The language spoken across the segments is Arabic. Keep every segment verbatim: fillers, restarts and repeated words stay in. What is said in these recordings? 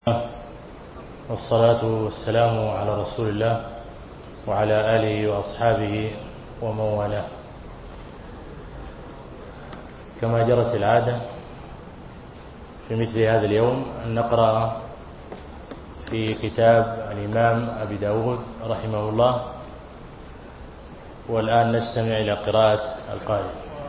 والصلاة والسلام على رسول الله وعلى آله وأصحابه ومن والاه. كما جرت العادة في مثل هذا اليوم أن نقرأ في كتاب الإمام أبي داود رحمه الله، والآن نستمع إلى قراءة القارئ.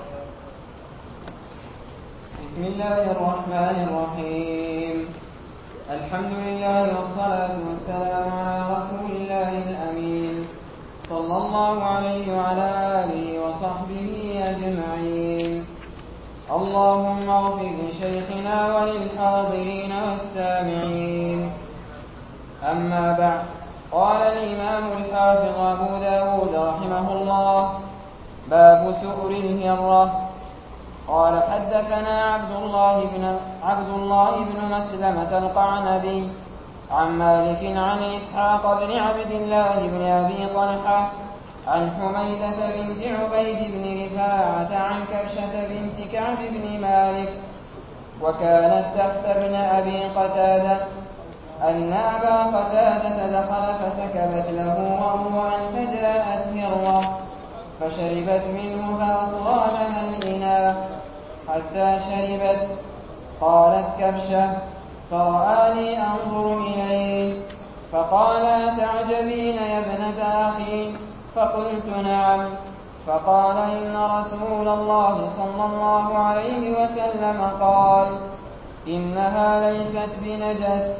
بسم الله الرحمن الرحيم. الحمد لله والصلاة والسلام على رسول الله الأمين صلى الله عليه وعلى آله وصحبه أجمعين. اللهم اغفر لشيخنا وللحاضرين والسامعين. أما بعد، قال الإمام الحافظ أبو داود رحمه الله: باب سؤر الهرة. قال: حدثنا عبد الله بن عبد الله بن مسلمة القعنبي عن مالك عن إسحاق بن عبد الله بن أبي طلحة عن حميدة بنت عبيد بن رفاعة عن كبشة بنت كعب بن مالك وكانت تحت ابن أبي قتادة أن أبا قتادة دخل فسكبت له وهو أن فجاءت هرة فشربت منه فأصغى لها الإناء حتى شربت. قالت كبشة: فرآني أنظر إليه فقال: أتعجبين يا ابنة أخي؟ فقلت: نعم. فقال: إن رسول الله صلى الله عليه وسلم قال: إنها ليست بنجس،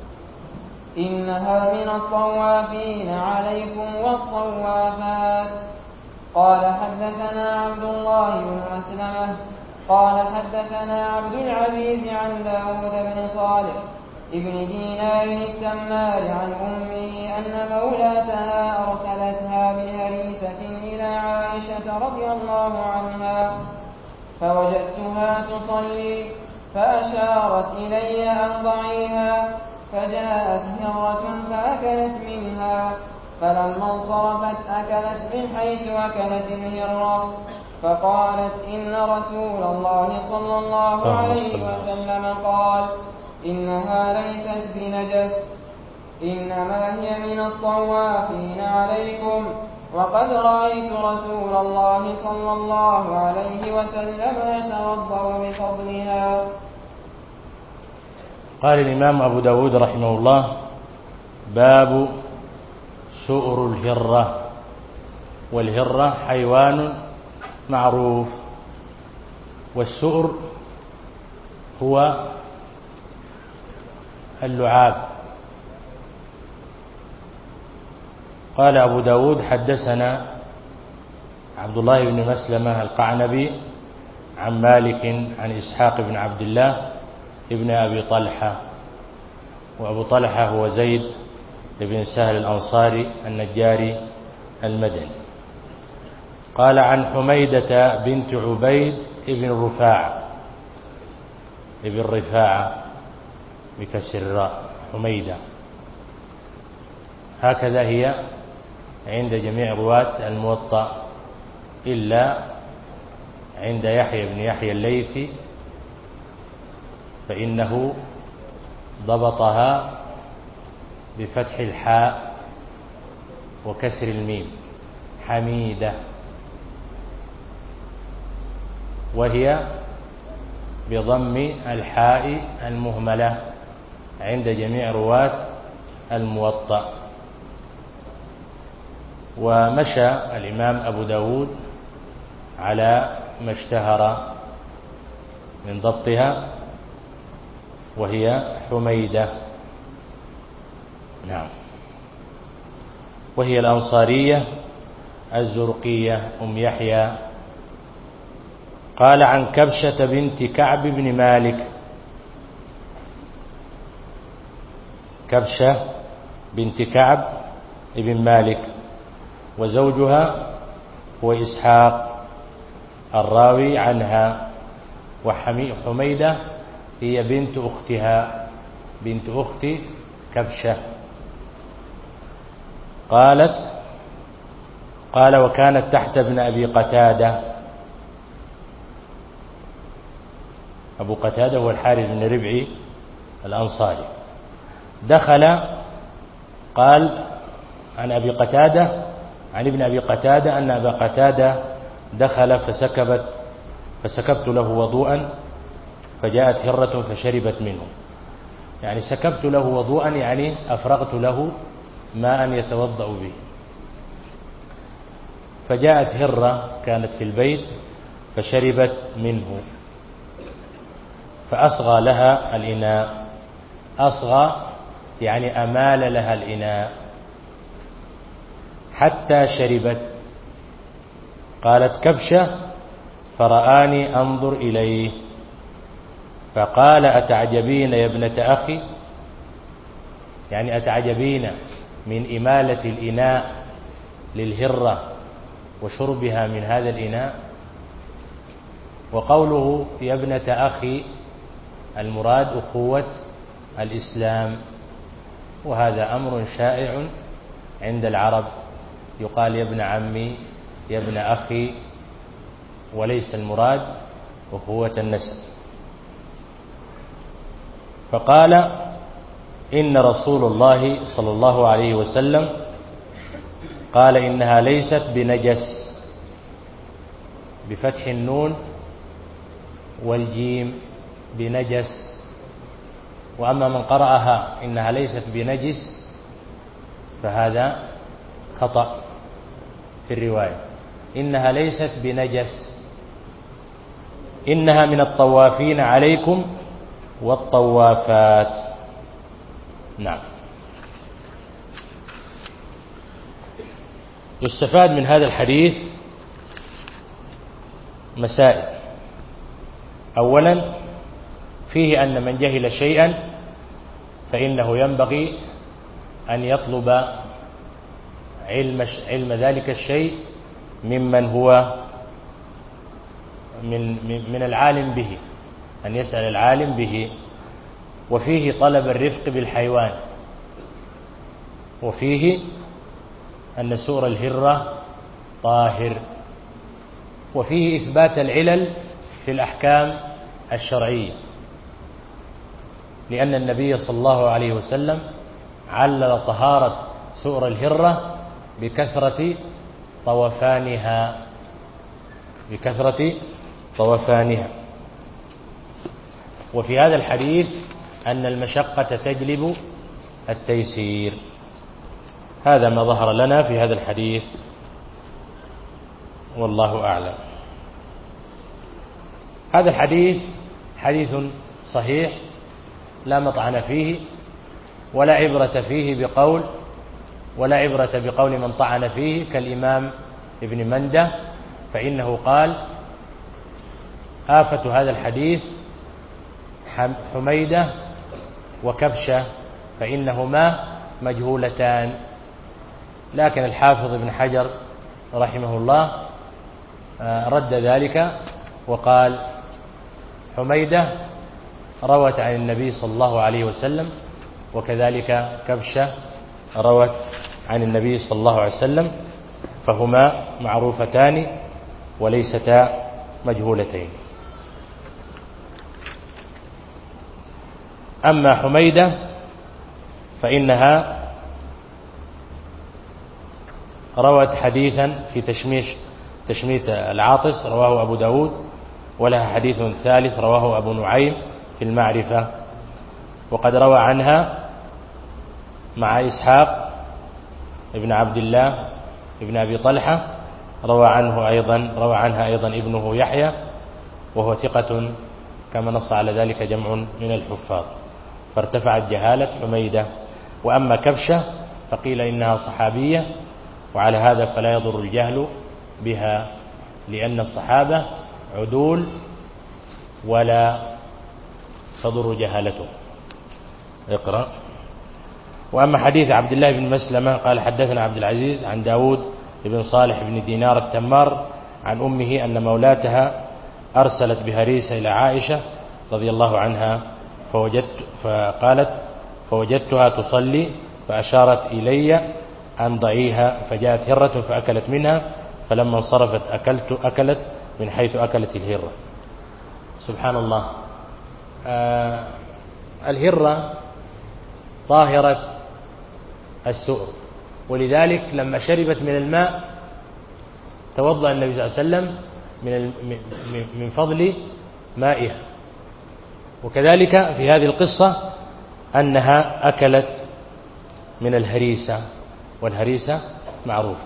إنها من الطوافين عليكم والطوافات. قال: حدثنا عبد الله بن مسلمة قال: حدثنا عبد العزيز عن داود بن صالح ابن دينار التمار عن أمه أن مولاتها أرسلتها بهريسة إلى عائشة رضي الله عنها فوجدتها تصلي فأشارت إلي أن ضعيها، فجاءت هرة فأكلت منها، فلما انصرفت أكلت من حيث أكلت الهرة، فقالت: إن رسول الله صلى الله عليه وسلم قال: إنها ليست بنجس، إنما هي من الطوافين عليكم، وقد رأيت رسول الله صلى الله عليه وسلم يتوضأ بفضلها. قال الإمام أبو داود رحمه الله: باب سؤر الهرة. والهرة حيوان معروف، والسؤر هو اللعاب. قال أبو داود: حدثنا عبد الله بن مسلمة القعنبي عن مالك عن إسحاق بن عبد الله ابن أبي طلحة، وأبو طلحة هو زيد بن سهل الأنصاري النجاري المدني. قال: عن حميدة بنت عبيد ابن رفاعة ابن رفاعة بكسر الراء، حميدة، هكذا هي عند جميع رواة الموطأ إلا عند يحيى بن يحيى الليثي، فإنه ضبطها بفتح الحاء وكسر الميم، حميدة، وهي بضم الحاء المهملة عند جميع رواة الموطأ. ومشى الإمام أبو داود على ما اشتهر من ضبطها، وهي حميدة، نعم، وهي الأنصارية الزرقية أم يحيى. قال: عن كبشة بنت كعب بن مالك. كبشة بنت كعب بن مالك، وزوجها هو إسحاق الراوي عنها، وحميدة هي بنت أختها، بنت أخت كبشة. قالت: قال: وكانت تحت ابن أبي قتادة. أبو قتادة هو الحارث بن ربعي الأنصاري. دخل، قال عن أبي قتادة عن ابن أبي قتادة أن أبا قتادة دخل فسكبت فسكبت له وضوءا فجاءت هرة فشربت منه. يعني سكبت له وضوءا يعني أفرغت له ماء يتوضأ به. فجاءت هرة كانت في البيت فشربت منه، فأصغى لها الإناء. أصغى يعني أمال لها الإناء حتى شربت. قالت كبشة فرآني أنظر إليه فقال أتعجبين يا ابنة أخي، يعني أتعجبين من إمالة الإناء للهرة وشربها من هذا الإناء. وقوله يا ابنة أخي المراد أخوة الإسلام، وهذا أمر شائع عند العرب، يقال يا ابن عمي يا ابن أخي، وليس المراد أخوة النسب. فقال إن رسول الله صلى الله عليه وسلم قال إنها ليست بنجس بفتح النون والجيم بنجس. وأما من قرأها إنها ليست بنجس فهذا خطأ في الرواية، إنها ليست بنجس، إنها من الطوافين عليكم والطوافات. نعم. يستفاد من هذا الحديث مسائل. أولا فيه أن من جهل شيئا فإنه ينبغي أن يطلب علم, علم ذلك الشيء ممن هو من, من العالم به، أن يسأل العالم به. وفيه طلب الرفق بالحيوان، وفيه أن سؤر الهرة طاهر، وفيه إثبات العلل في الأحكام الشرعية، لأن النبي صلى الله عليه وسلم علل طهارة سؤر الهرة بكثرة طوفانها بكثرة طوفانها. وفي هذا الحديث أن المشقة تجلب التيسير. هذا ما ظهر لنا في هذا الحديث، والله أعلم. هذا الحديث حديث صحيح لا مطعن فيه ولا عبرة فيه بقول ولا عبرة بقول من طعن فيه كالإمام ابن مندة، فإنه قال آفة هذا الحديث حميدة وكبشة فإنهما مجهولتان. لكن الحافظ ابن حجر رحمه الله رد ذلك وقال حميدة روت عن النبي صلى الله عليه وسلم، وكذلك كبشة روت عن النبي صلى الله عليه وسلم، فهما معروفتان وليستا مجهولتين. أما حميدة فإنها روت حديثا في تشميش تشميت العاطس رواه أبو داود، ولها حديث ثالث رواه أبو نعيم في المعرفة، وقد روى عنها مع إسحاق ابن عبد الله ابن أبي طلحة، روى عنه أيضا روى عنها أيضا ابنه يحيى وهو ثقة كما نص على ذلك جمع من الحفاظ، فارتفعت جهالة حميدة. وأما كبشة فقيل إنها صحابية، وعلى هذا فلا يضر الجهل بها، لأن الصحابة عدول ولا تضر جهالته. اقرأ. وأما حديث عبد الله بن مسلمة قال حدثنا عبد العزيز عن داود بن صالح بن دينار التمار عن أمه أن مولاتها أرسلت بهريسة إلى عائشة رضي الله عنها، فوجدت فقالت فوجدتها تصلي فأشارت إلي أن ضعيها، فجاءت هرة فأكلت منها، فلما انصرفت أكلت أكلت من حيث أكلت الهرة. سبحان الله. آه الهرة طاهرة السؤر، ولذلك لما شربت من الماء توضأ النبي صلى الله عليه وسلم من من فضل مائها. وكذلك في هذه القصة أنها أكلت من الهريسة، والهريسة معروفة،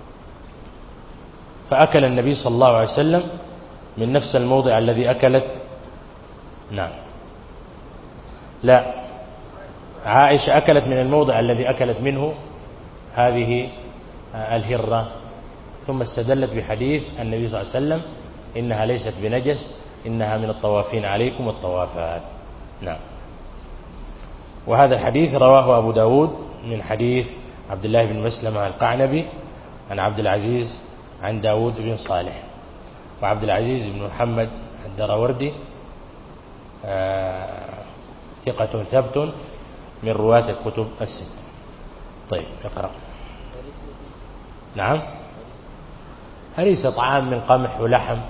فأكل النبي صلى الله عليه وسلم من نفس الموضع الذي أكلت. نعم لا، عائشة أكلت من الموضع الذي أكلت منه هذه الهرة، ثم استدلت بحديث النبي صلى الله عليه وسلم إنها ليست بنجس، إنها من الطوافين عليكم والطوافات. نعم. وهذا الحديث رواه أبو داود من حديث عبد الله بن مسلمة القعنبي عن عبد العزيز عن داود بن صالح. وعبد العزيز بن محمد الدراوردي ثقة ثبت من رواة الكتب الست. طيب اقرأ. نعم. هريسة طعام من قمح ولحم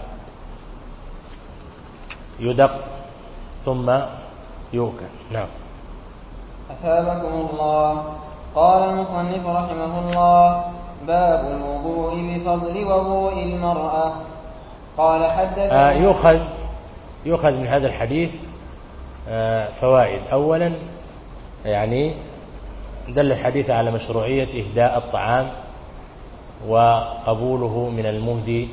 يدق ثم يؤكل. نعم. أثابكم الله. قال المصنف رحمه الله: باب الوضوء بفضل وضوء المرأة. قال حدثنا. آه يؤخذ يؤخذ من هذا الحديث آه فوائد. أولا يعني دل الحديث على مشروعية إهداء الطعام وقبوله من المهدي،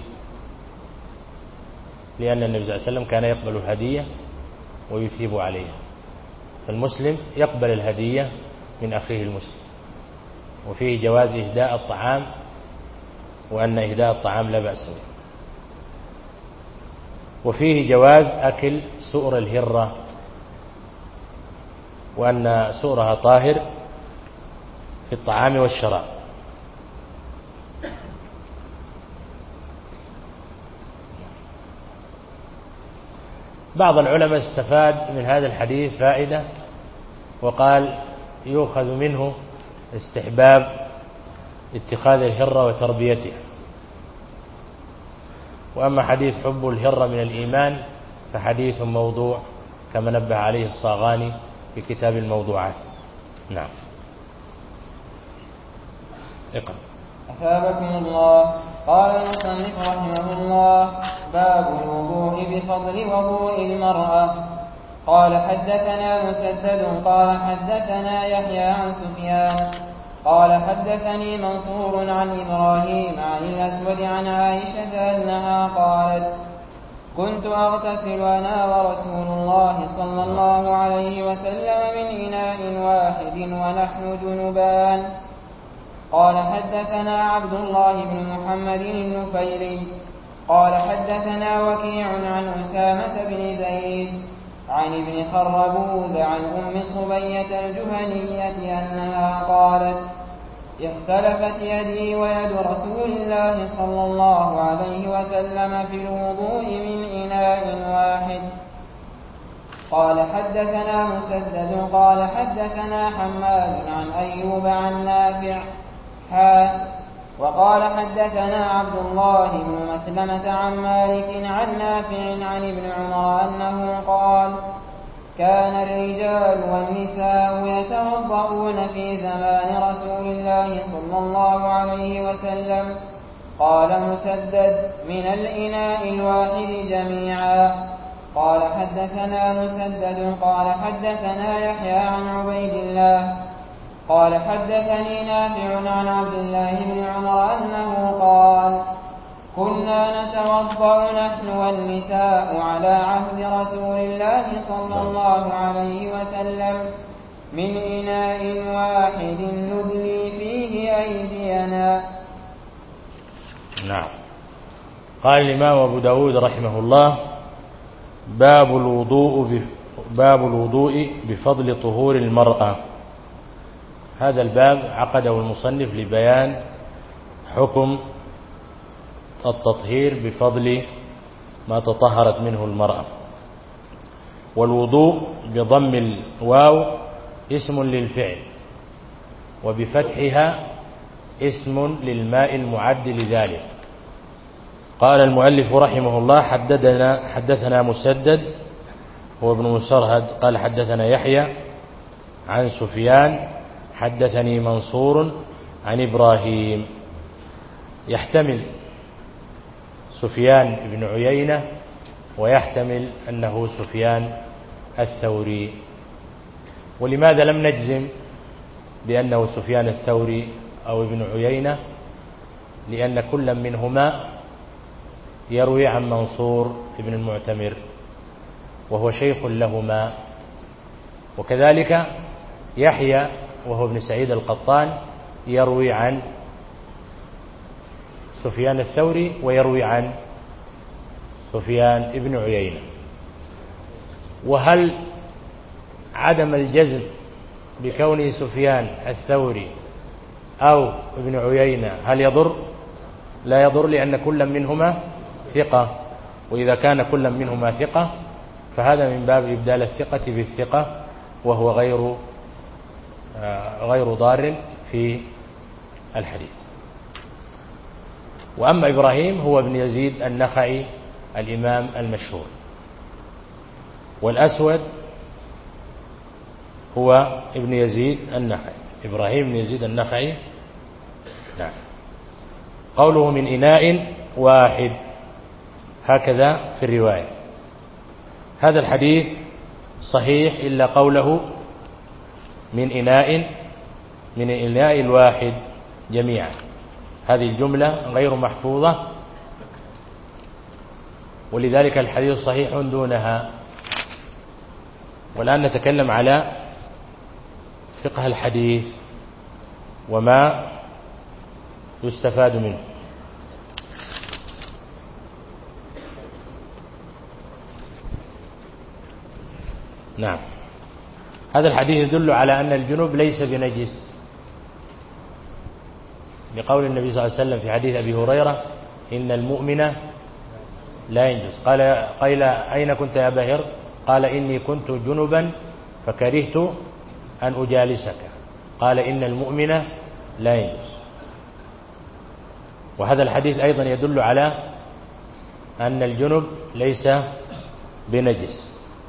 لأن النبي صلى الله عليه وسلم كان يقبل الهدية ويثيب عليها، فالمسلم يقبل الهدية من أخيه المسلم. وفيه جواز إهداء الطعام، وأن إهداء الطعام لا بأس به. وفيه جواز أكل سؤر الهرة، وأن سؤرها طاهر في الطعام والشراب. بعض العلماء استفاد من هذا الحديث فائدة وقال يؤخذ منه استحباب اتخاذ الهرة وتربيتها. وأما حديث حب الهرة من الإيمان فحديث موضوع كما نبه عليه الصاغاني في كتاب الموضوعات. نعم. اقرأ. أثابكم الله. قال المصنف رحمه الله: باب الوضوء بفضل وضوء المرأة. قال حدثنا مسدد قال حدثنا يحيى عن سفيان قال حدثني منصور عن إبراهيم عن الأسود عن عائشة أنها قالت: كنت أغتسل أنا ورسول الله صلى الله عليه وسلم من إناء واحد ونحن جنبان. قال حدثنا عبد الله بن محمد النفيلي قال حدثنا وكيع عن أسامة بن زيد عن ابن خربوذ عن أم صبية الجهنية أنها قالت: اختلفت يدي ويد رسول الله صلى الله عليه وسلم في الوضوء من إناء واحد. قال حدثنا مسدد قال حدثنا حماد عن أيوب عن نافع حا وقال حدثنا عبد الله بن مسلمة عن مالك عن نافع عن ابن عمر أنه قال: كان الرجال والنساء يتوضؤون في زمان رسول الله صلى الله عليه وسلم. قال مسدد: من الإناء الواحد جميعا. قال حدثنا مسدد قال حدثنا يحيى عن عبيد الله قال حدثني نافع عن عبد الله بن عمر أنه قال: كنا نتوضأ نحن والنساء على عهد رسول الله صلى الله عليه وسلم من إناء واحد ندلي فيه أيدينا. نعم. قال الإمام أبو داود رحمه الله: باب الوضوء باب الوضوء بفضل طهور المرأة. هذا الباب عقده المصنف لبيان حكم التطهير بفضل ما تطهرت منه المرأة. والوضوء بضم الواو اسم للفعل، وبفتحها اسم للماء المعد لذلك. قال المؤلف رحمه الله: حدثنا حدثنا مسدد هو ابن مسرهد قال حدثنا يحيى عن سفيان حدثني منصور عن إبراهيم. يحتمل سفيان بن عيينة ويحتمل أنه سفيان الثوري. ولماذا لم نجزم بأنه سفيان الثوري أو ابن عيينة؟ لأن كل منهما يروي عن منصور بن المعتمر وهو شيخ لهما، وكذلك يحيى وهو ابن سعيد القطان يروي عن سفيان الثوري ويروي عن سفيان بن عيينة. وهل عدم الجزم بكونه سفيان الثوري أو ابن عيينة هل يضر؟ لا يضر، لأن كل منهما ثقة، وإذا كان كل منهما ثقة فهذا من باب إبدال الثقة بالثقة، وهو غير غير ضار في الحديث. وأما إبراهيم هو ابن يزيد النخعي الإمام المشهور، والأسود هو ابن يزيد النخعي، إبراهيم بن يزيد النخعي. نعم. قوله من إناء واحد هكذا في الرواية. هذا الحديث صحيح إلا قوله من إناء من الإناء الواحد جميعا، هذه الجملة غير محفوظة، ولذلك الحديث صحيح دونها. والآن نتكلم على فقه الحديث وما يستفاد منه. نعم. هذا الحديث يدل على أن الجنوب ليس بنجس، لقول النبي صلى الله عليه وسلم في حديث أبي هريرة إن المؤمن لا ينجس. قال قيل أين كنت يا أبا هر؟ قال إني كنت جنبا فكرهت أن أجالسك. قال إن المؤمن لا ينجس. وهذا الحديث أيضا يدل على أن الجنب ليس بنجس.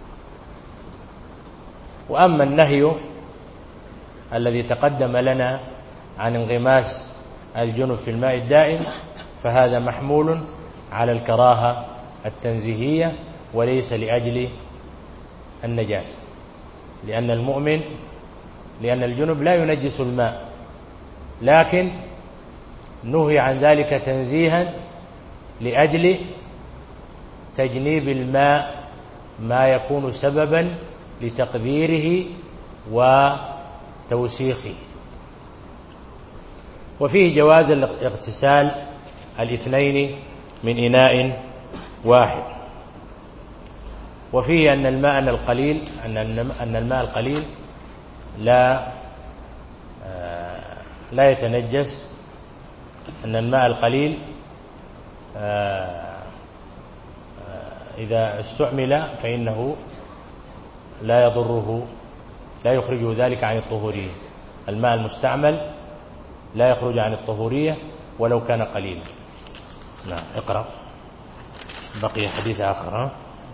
وأما النهي الذي تقدم لنا عن انغماس الجنب في الماء الدائم فهذا محمول على الكراهة التنزيهية وليس لأجل النجاسة، لأن المؤمن لأن الجنب لا ينجس الماء، لكن نهي عن ذلك تنزيها لأجل تجنيب الماء ما يكون سببا لتقذيره وتوسيخه. وفيه جواز اغتسال الاثنين من إناء واحد. وفيه أن الماء القليل أن الماء القليل لا لا يتنجس، أن الماء القليل إذا استعمل فإنه لا يضره، لا يخرجه ذلك عن الطهورية. الماء المستعمل لا يخرج عن الطهورية ولو كان قليلا. نعم. اقرأ بقي حديث آخر.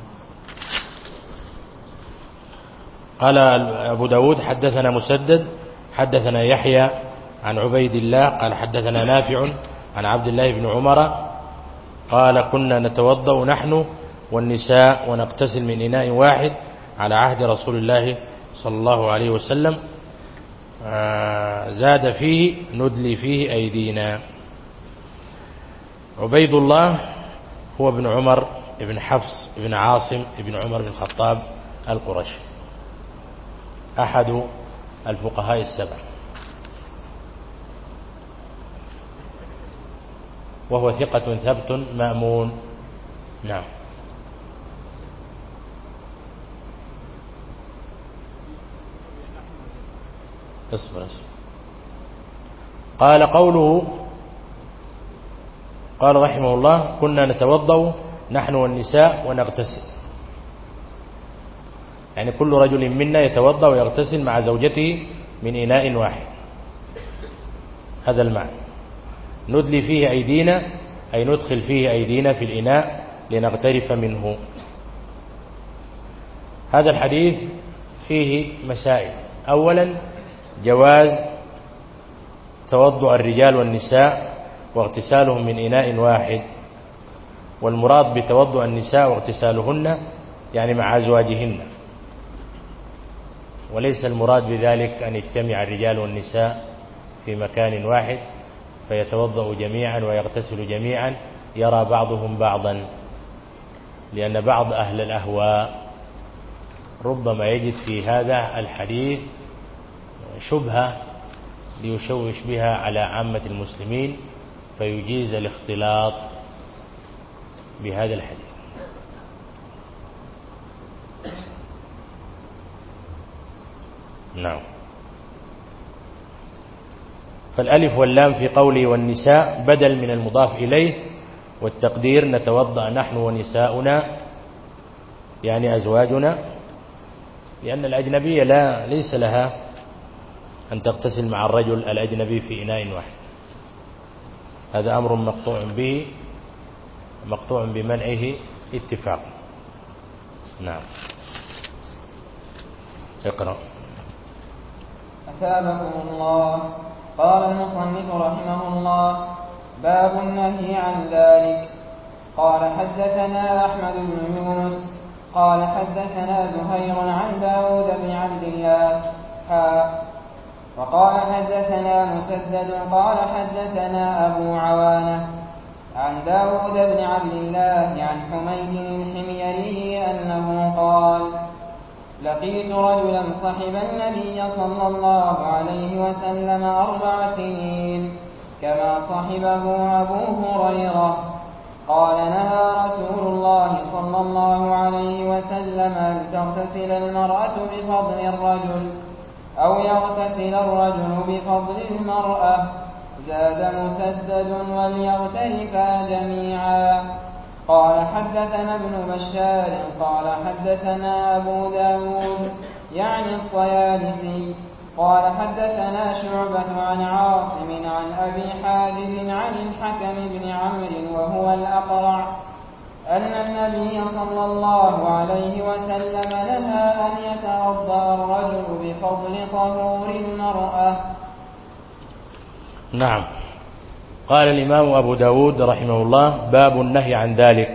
قال أبو داود حدثنا مسدد حدثنا يحيى عن عبيد الله قال حدثنا نافع عن عبد الله بن عمر قال كنا نتوضأ نحن والنساء ونغتسل من إناء واحد على عهد رسول الله صلى الله عليه وسلم، زاد فيه ندلي فيه أيدينا. عبيد الله هو ابن عمر ابن حفص ابن عاصم ابن عمر بن الخطاب القرشي، أحد الفقهاء السبع، وهو ثقة ثبت مأمون. نعم. اصبر اصبر. قال قوله قال رحمه الله كنا نتوضأ نحن والنساء ونغتسل، يعني كل رجل منا يتوضأ ويغتسل مع زوجته من إناء واحد، هذا المعنى. ندلي فيه أيدينا أي ندخل فيه أيدينا في الإناء لنغترف منه. هذا الحديث فيه مسائل. أولا جواز توضؤ الرجال والنساء واغتسالهم من إناء واحد، والمراد بتوضؤ النساء واغتسالهن يعني مع أزواجهن، وليس المراد بذلك أن يجتمع الرجال والنساء في مكان واحد فيتوضأ جميعا ويغتسل جميعا يرى بعضهم بعضا، لأن بعض أهل الأهواء ربما يجد في هذا الحديث شبهة ليشوش بها على عامة المسلمين فيجيز الاختلاط بهذا الحديث. نعم. فالألف واللام في قوله والنساء بدل من المضاف إليه، والتقدير نتوضأ نحن ونساؤنا يعني أزواجنا، لأن الأجنبية لا ليس لها أن تغتسل مع الرجل الأجنبي في إناء واحد، هذا أمر مقطوع به مقطوع بمنعه اتفاق. نعم. اقرأ. أثابكم الله. قال المصنف رحمه الله: باب النهي عن ذلك. قال حدثنا أحمد بن يونس قال حدثنا زهير عن داود بن عبد الله حا وقال حدثنا مسدد قال حدثنا أبو عوانة عن داود بن عبد الله عن حميد الحميري أنه قال: لقيت رجلا صحب النبي صلى الله عليه وسلم أربع سنين كما صحبه أبو هريرة. قال: نهى رسول الله صلى الله عليه وسلم أن تغتسل المرأة بفضل الرجل أو يغتسل الرجل بفضل المرأة. زاد مسدد: وليغترفا جميعا. قال حدثنا ابن بشار قال حدثنا أبو داود يعني الطيالسي قال حدثنا شعبة عن عاصم عن أبي حازم عن الحكم بن عمرو وهو الأقرع أن النبي صلى الله عليه وسلم نهى أن يتوضأ الرجل بفضل طهور المرأة. نعم. قال الإمام أبو داود رحمه الله: باب النهي عن ذلك،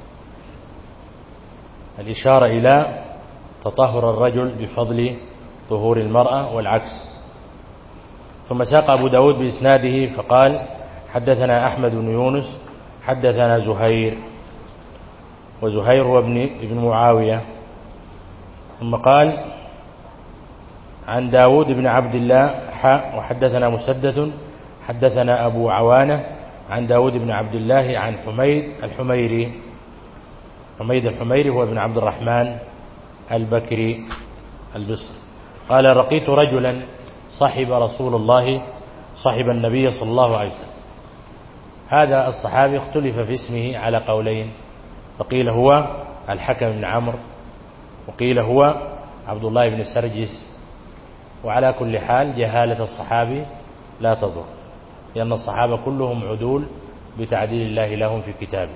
الإشارة إلى تطهر الرجل بفضل طهور المرأة والعكس. ثم ساق أبو داود بإسناده فقال: حدثنا أحمد بن يونس حدثنا زهير، وزهير هو ابن, ابن معاوية. ثم قال: عن داود بن عبد الله حا وحدثنا مسدد حدثنا أبو عوانة عن داود بن عبد الله عن حميد الحميري. حميد الحميري هو ابن عبد الرحمن البكري البصري. قال: لقيت رجلا صحب رسول الله صحب النبي صلى الله عليه وسلم. هذا الصحابي اختلف في اسمه على قولين، فقيل هو الحكم بن عمرو وقيل هو عبد الله بن سرجس، وعلى كل حال جهالة الصحابي لا تضر، لأن الصحابة كلهم عدول بتعديل الله لهم في كتابه.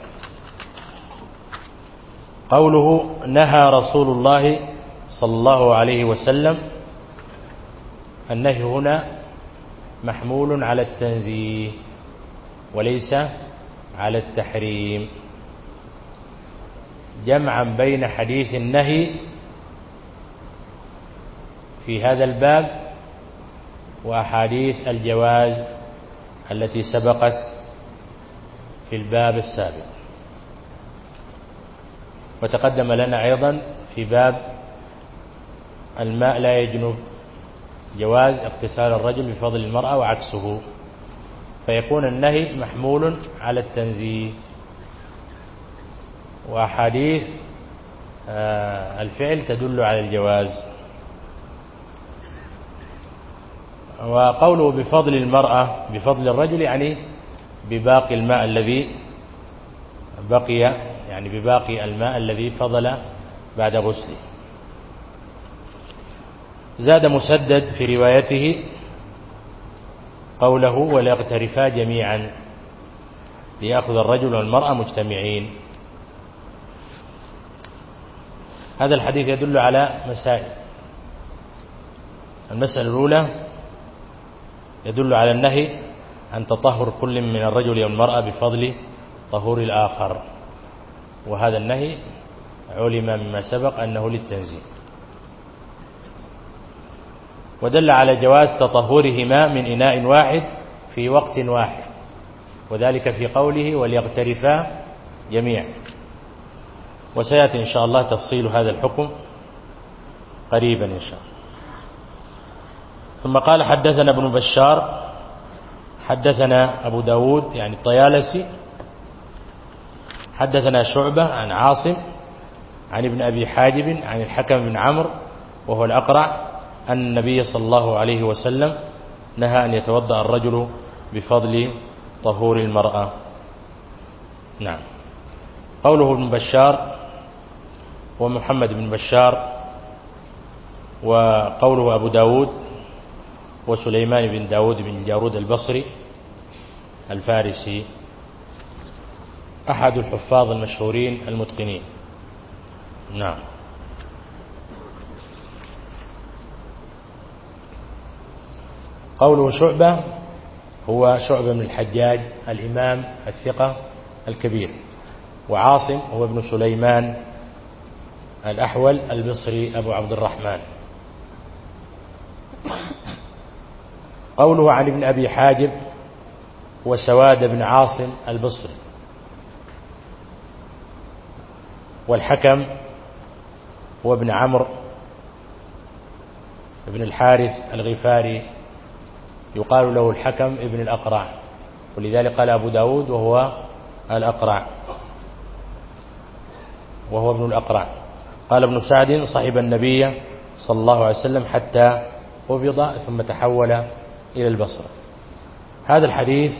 قوله نهى رسول الله صلى الله عليه وسلم، النهي هنا محمول على التنزيه وليس على التحريم، جمعا بين حديث النهي في هذا الباب وأحاديث الجواز التي سبقت في الباب السابق. وتقدم لنا أيضا في باب الماء لا يجنب جواز اغتسال الرجل بفضل المرأة وعكسه، فيكون النهي محمول على التنزيه، وأحاديث الفعل تدل على الجواز. وقوله بفضل المرأة بفضل الرجل يعني بباقي الماء الذي بقي، يعني بباقي الماء الذي فضل بعد غسله. زاد مسدد في روايته قوله وليغترفا جميعا، ليأخذ الرجل والمرأة مجتمعين. هذا الحديث يدل على مسائل. المسألة الأولى يدل على النهي عن تطهر كل من الرجل والمرأة بفضل طهور الآخر، وهذا النهي علم مما سبق أنه للتنزيه. ودل على جواز تطهرهما من إناء واحد في وقت واحد، وذلك في قوله وليغترفا جميعا، وسيأتي إن شاء الله تفصيل هذا الحكم قريبا إن شاء الله. ثم قال حدثنا ابن بشار حدثنا أبو داود يعني الطيالسي حدثنا شعبة عن عاصم عن ابن أبي حاجب عن الحكم بن عمرو وهو الأقرع أن النبي صلى الله عليه وسلم نهى أن يتوضأ الرجل بفضل طهور المرأة. نعم. قوله ابن بشار ومحمد بن بشار، وقوله أبو داود وسليمان بن داود بن الجارود البصري الفارسي أحد الحفاظ المشهورين المتقنين. نعم. قوله شعبة هو شعبة من الحجاج الإمام الثقة الكبير، وعاصم هو ابن سليمان الأحول البصري أبو عبد الرحمن. قوله عن ابن أبي حاجب وسواد بن عاصم البصري، والحكم هو ابن عمرو ابن الحارث الغفاري، يقال له الحكم ابن الأقرع، ولذلك قال أبو داود وهو الأقرع وهو ابن الأقرع. قال ابن سعد صحب النبي صلى الله عليه وسلم حتى قبض ثم تحول إلى البصرة. هذا الحديث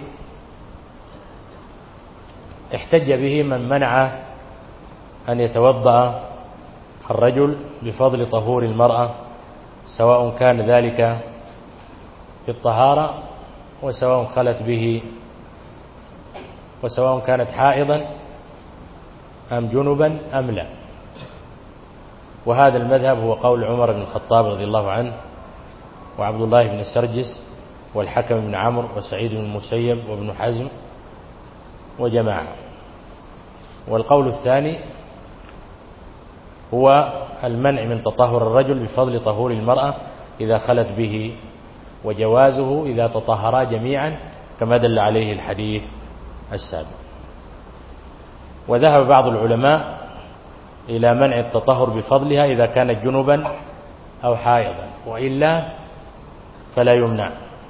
احتج به من منع أن يتوضأ الرجل بفضل طهور المرأة، سواء كان ذلك في الطهارة وسواء خلت به، وسواء كانت حائضا أم جنبا أم لا. وهذا المذهب هو قول عمر بن الخطاب رضي الله عنه وعبد الله بن السرجس والحكم بن عمرو وسعيد بن المسيب وابن حزم وجماعة. والقول الثاني هو المنع من تطهر الرجل بفضل طهور المرأة إذا خلت به، وجوازه إذا تطهرا جميعا كما دل عليه الحديث السابق. وذهب بعض العلماء إلى منع التطهر بفضلها إذا كانت جنبا أو حائضا، وإلا فلا يمنع.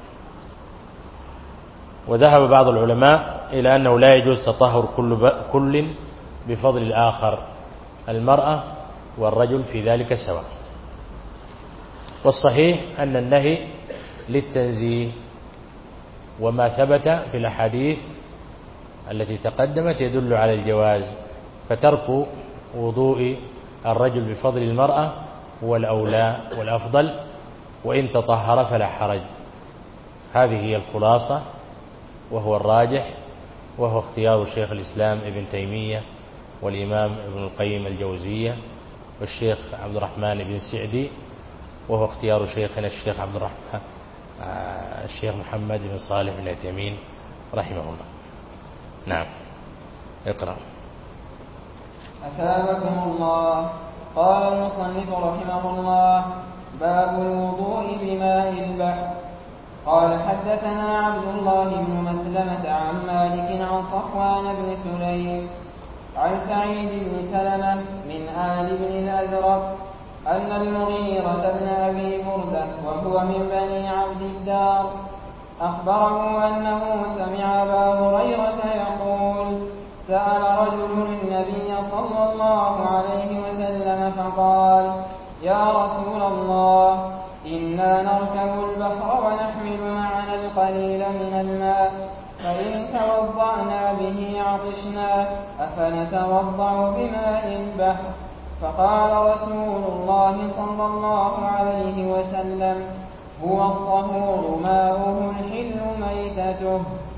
وذهب بعض العلماء إلى أنه لا يجوز تطهر كل, كل بفضل الآخر، المرأة والرجل في ذلك سواء. والصحيح أن النهي للتنزيه، وما ثبت في الأحاديث التي تقدمت يدل على الجواز، فترك وضوء الرجل بفضل المرأة هو الأولى والأفضل، وإن تطهر فلا حرج. هذه هي الخلاصة وهو الراجح، وهو اختيار شيخ الإسلام ابن تيمية والإمام ابن القيم الجوزية والشيخ عبد الرحمن بن سعدي، وهو اختيار شيخنا الشيخ عبد الرحمن الشيخ محمد بن صالح بن عثيمين رحمه الله. نعم. اقرأ. أثابكم الله. قال المصنف رحمه الله: باب الوضوء بماء البحر. قال حدثنا عبد الله بن مسلمة عن مالك عن صفوان بن سليم عن سعيد بن سلمة من آل بن الأزرق أن المغيرة بن أبي بردة وهو من بني عبد الدار أخبره أنه سمع أبا هريرة يقول: سأل رجل النبي صلى الله عليه وسلم فقال: يا رسول الله، إنا نركب البحر ونحمل معنا القليل من الماء، فإن توضأنا به عطشنا، أفنتوضأ بماء البحر؟ فقال رسول الله صلى الله عليه وسلم: هو الطهور ماؤه الحل ميتته.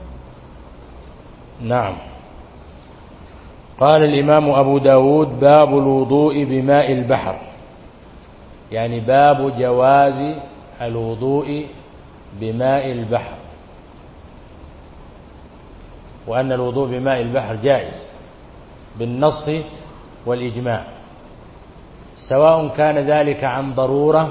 نعم. قال الإمام أبو داود: باب الوضوء بماء البحر، يعني باب جواز الوضوء بماء البحر، وأن الوضوء بماء البحر جائز بالنص والإجماع، سواء كان ذلك عن ضرورة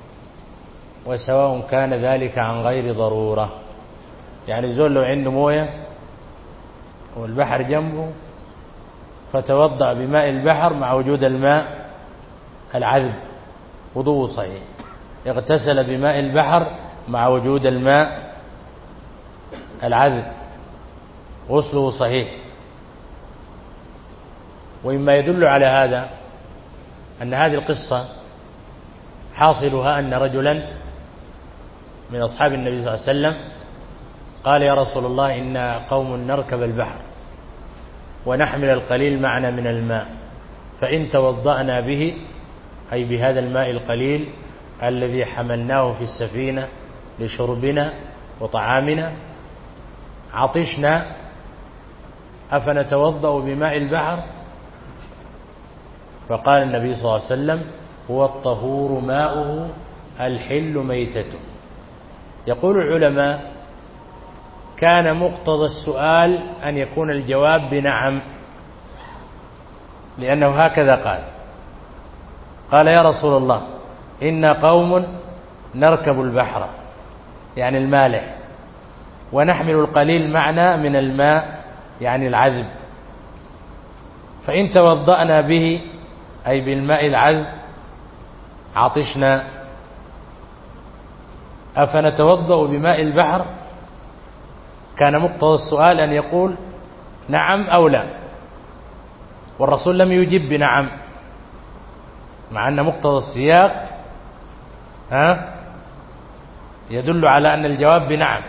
وسواء كان ذلك عن غير ضرورة. يعني الزول لو عنده موية والبحر جنبه فتوضأ بماء البحر مع وجود الماء العذب وضوء صحيح، اغتسل بماء البحر مع وجود الماء العذب غسله صحيح. ومما يدل على هذا أن هذه القصة حاصلها أن رجلا من أصحاب النبي صلى الله عليه وسلم قال: يا رسول الله، إن قوم نركب البحر ونحمل القليل معنا من الماء، فإن توضأنا به، أي بهذا الماء القليل الذي حملناه في السفينة لشربنا وطعامنا، عطشنا، أفنتوضأ بماء البحر؟ فقال النبي صلى الله عليه وسلم: هو الطهور ماؤه الحل ميتته. يقول العلماء: كان مقتضى السؤال أن يكون الجواب بنعم، لأنه هكذا قال: قال: يا رسول الله، إن قوم نركب البحر، يعني المالح، ونحمل القليل معنا من الماء، يعني العذب، فإن توضأنا به، أي بالماء العذب، عطشنا، أفنتوضأ بماء البحر؟ كان مقتضى السؤال أن يقول نعم أو لا، والرسول لم يجب بنعم، مع أن مقتضى السياق ها يدل على أن الجواب بنعم.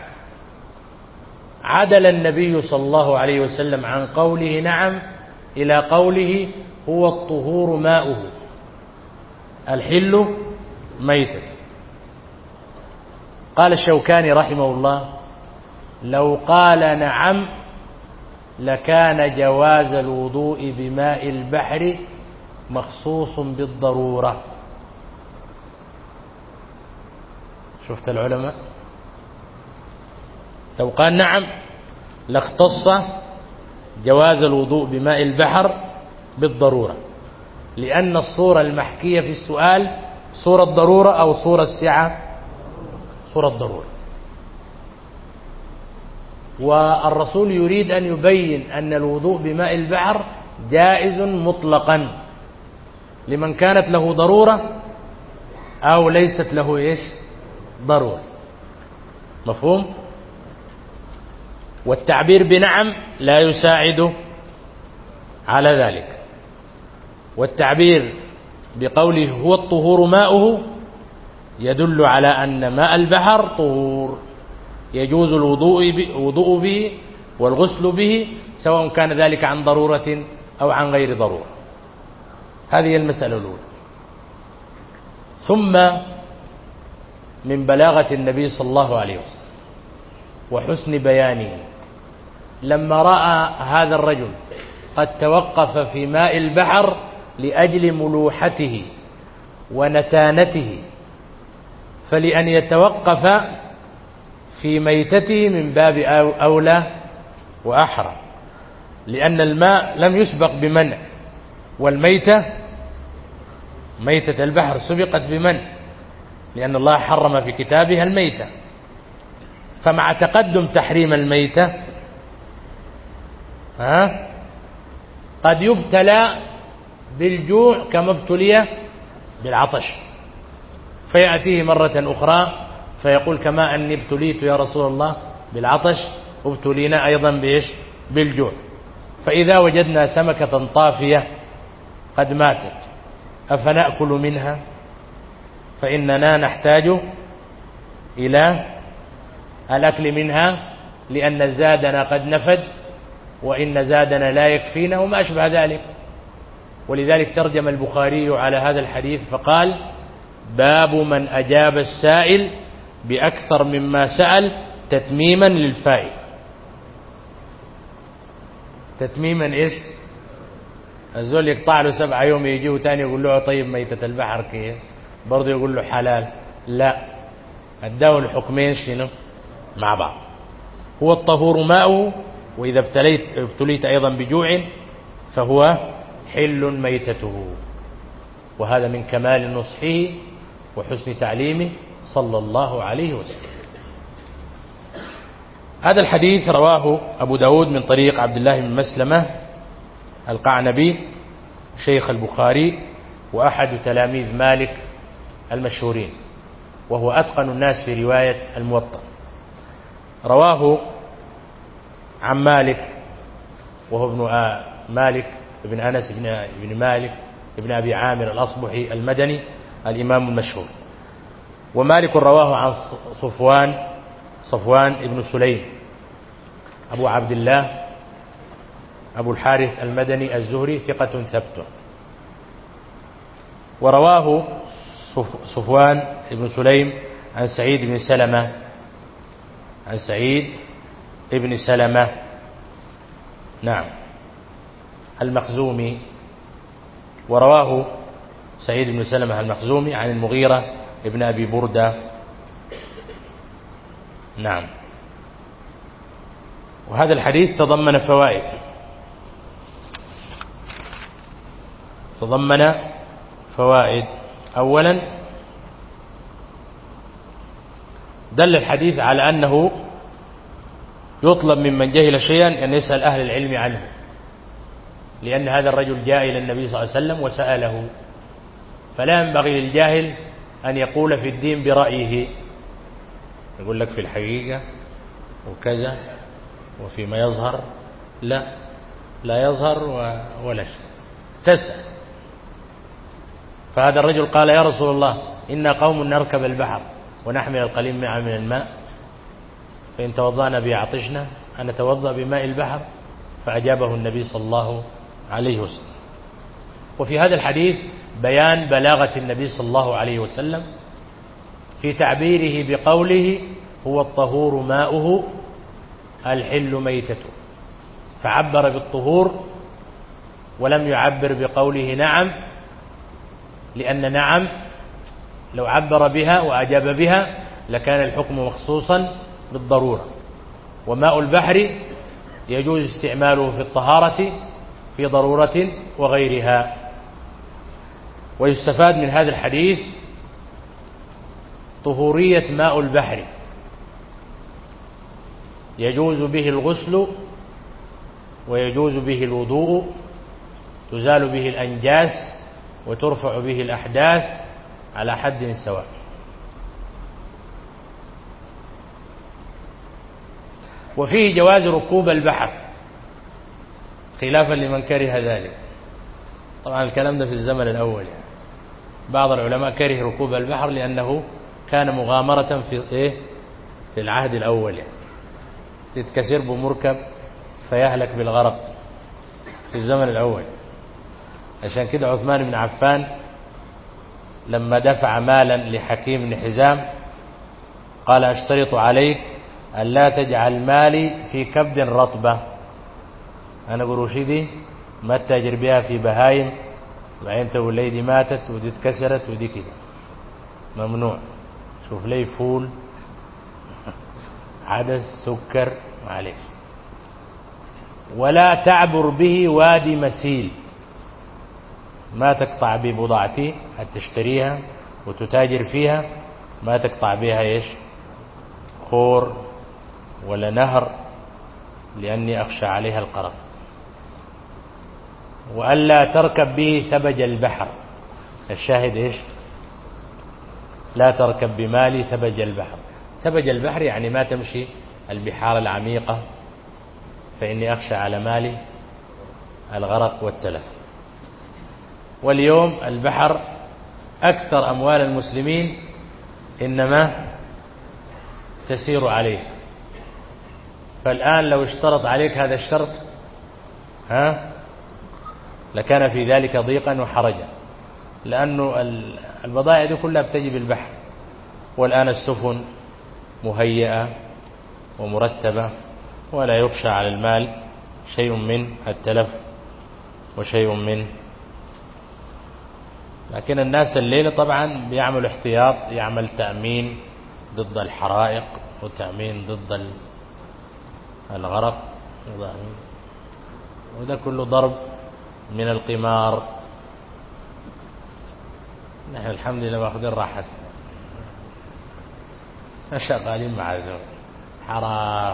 عدل النبي صلى الله عليه وسلم عن قوله نعم إلى قوله هو الطهور ماؤه الحل ميتته. قال الشوكاني رحمه الله: لو قال نعم لكان جواز الوضوء بماء البحر مخصوص بالضرورة. شفت العلماء؟ لو قال نعم لاختص جواز الوضوء بماء البحر بالضرورة، لأن الصورة المحكية في السؤال صورة ضرورة أو صورة السعة، صورة ضرورة. والرسول يريد أن يبين أن الوضوء بماء البحر جائز مطلقا لمن كانت له ضرورة أو ليست له إيش ضرورة. مفهوم؟ والتعبير بنعم لا يساعد على ذلك، والتعبير بقوله هو الطهور ماؤه يدل على أن ماء البحر طهور، يجوز الوضوء به والغسل به، سواء كان ذلك عن ضرورة أو عن غير ضرورة. هذه المسألة الأولى. ثم من بلاغة النبي صلى الله عليه وسلم وحسن بيانه، لما رأى هذا الرجل قد توقف في ماء البحر لأجل ملوحته ونتانته، فلأن يتوقف في ميتته من باب أولى وأحرى، لأن الماء لم يسبق بمنع، والميتة ميتة البحر سبقت بمنع، لأن الله حرم في كتابها الميتة. فمع تقدم تحريم الميتة ها قد يبتلى بالجوع كما ابتلي بالعطش، فيأتيه مرة أخرى فيقول كما أني ابتليت يا رسول الله بالعطش ابتلينا أيضا بإيش بالجوع. فإذا وجدنا سمكة طافية قد ماتت أفنأكل منها؟ فإننا نحتاج إلى الأكل منها، لأن زادنا قد نفد، وإن زادنا لا يكفينا، وما أشبه ذلك. ولذلك ترجم البخاري على هذا الحديث فقال: باب من أجاب السائل بأكثر مما سأل تتميما للفائل. تتميما إيش؟ الزول يقطع له سبعة يوم يجيه تاني يقول له طيب ميتة البحر كيف؟ برضه يقول له حلال. لا، اداه الحكمين شنو مع بعض. هو الطهور ماؤه، وإذا ابتليت, ابتليت أيضا بجوع فهو حل ميتته. وهذا من كمال نصحه وحسن تعليمه صلى الله عليه وسلم. هذا الحديث رواه أبو داود من طريق عبد الله بن مسلمة القعنبي شيخ البخاري وأحد تلاميذ مالك المشهورين، وهو أتقن الناس في رواية الموطأ. رواه عن مالك وهو ابن مالك ابن أنس بن مالك ابن أبي عامر الأصبحي المدني الإمام المشهور. ومالك رواه عن صفوان صفوان ابن سليم أبو عبد الله أبو الحارث المدني الزهري ثقة ثبت. ورواه صفوان ابن سليم عن سعيد بن سلمة عن سعيد ابن سلمة نعم المخزومي. ورواه سعيد بن سلمة المخزومي عن المغيرة ابن أبي بردة نعم. وهذا الحديث تضمن فوائد تضمن فوائد أولا دل الحديث على أنه يطلب ممن جهل شيئا أن يسأل أهل العلم عنه، لأن هذا الرجل جاء إلى النبي صلى الله عليه وسلم وسأله، فلا ينبغي للجاهل أن يقول في الدين برأيه، يقول لك في الحقيقة وكذا وفيما يظهر، لا لا يظهر ولا شيء، تسأل. فهذا الرجل قال يا رسول الله إنا قوم نركب البحر ونحمل القليل معه من الماء، فإن توضأنا به عطشنا أن نتوضأ بماء البحر؟ فأجابه النبي صلى الله عليه وسلم. وفي هذا الحديث بيان بلاغة النبي صلى الله عليه وسلم في تعبيره بقوله هو الطهور ماؤه الحل ميتته، فعبر بالطهور ولم يعبر بقوله نعم، لأن نعم لو عبر بها وأجاب بها لكان الحكم مخصوصا بالضرورة. وماء البحر يجوز استعماله في الطهارة في ضرورة وغيرها. ويستفاد من هذا الحديث طهورية ماء البحر، يجوز به الغسل ويجوز به الوضوء، تزال به الأنجاس وترفع به الأحداث على حد سواء. وفيه جواز ركوب البحر خلافا لمن كره ذلك. طبعا الكلام ده في الزمن الأول، يعني بعض العلماء كره ركوب البحر لأنه كان مغامرة في إيه في العهد الأول، يعني تتكسر بمركب فيهلك بالغرق في الزمن الأول. عشان كده عثمان بن عفان لما دفع مالا لحكيم بن حزام قال أشترط عليك أن لا تجعل مالي في كبد رطبة، أنا قروشي دي ما تتاجر بها في بهايم وعين تقول لي دي ماتت ودي اتكسرت ودي كده، ممنوع. شوف لي فول عدس سكر معلش. ولا تعبر به وادي مسيل، ما تقطع ببضاعتي هتشتريها وتتاجر فيها، ما تقطع بها ايش خور ولا نهر لأني أخشى عليها القرق. وألا تركب به ثبج البحر، الشاهد إيش لا تركب بمالي ثبج البحر. ثبج البحر يعني ما تمشي البحار العميقة، فإني أخشى على مالي الغرق والتلف. واليوم البحر أكثر أموال المسلمين إنما تسير عليه، فالآن لو اشترط عليك هذا الشرط ها لكان في ذلك ضيقا وحرجا، لأنه البضائع دي كلها بتجي بالبحر، والآن السفن مهيئة ومرتبة ولا يخشى على المال شيء من التلف وشيء من. لكن الناس الليلة طبعا بيعمل احتياط، يعمل تأمين ضد الحرائق وتأمين ضد الغرق، وده كله ضرب من القمار. نحن الحمد لله واخذين راحتنا، شغالين مع زول حرام.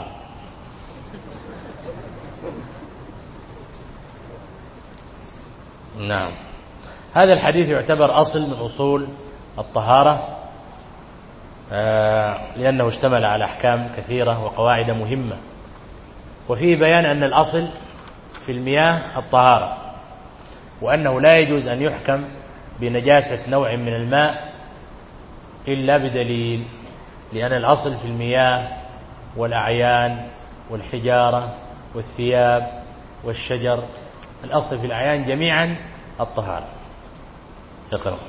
نعم. هذا الحديث يعتبر أصل من أصول الطهارة، لأنه اشتمل على أحكام كثيرة وقواعد مهمة، وفيه بيان أن الأصل في المياه الطهارة، وأنه لا يجوز أن يحكم بنجاسة نوع من الماء إلا بدليل، لأن الأصل في المياه والأعيان والحجارة والثياب والشجر، الأصل في الأعيان جميعا الطهارة. اقرأ.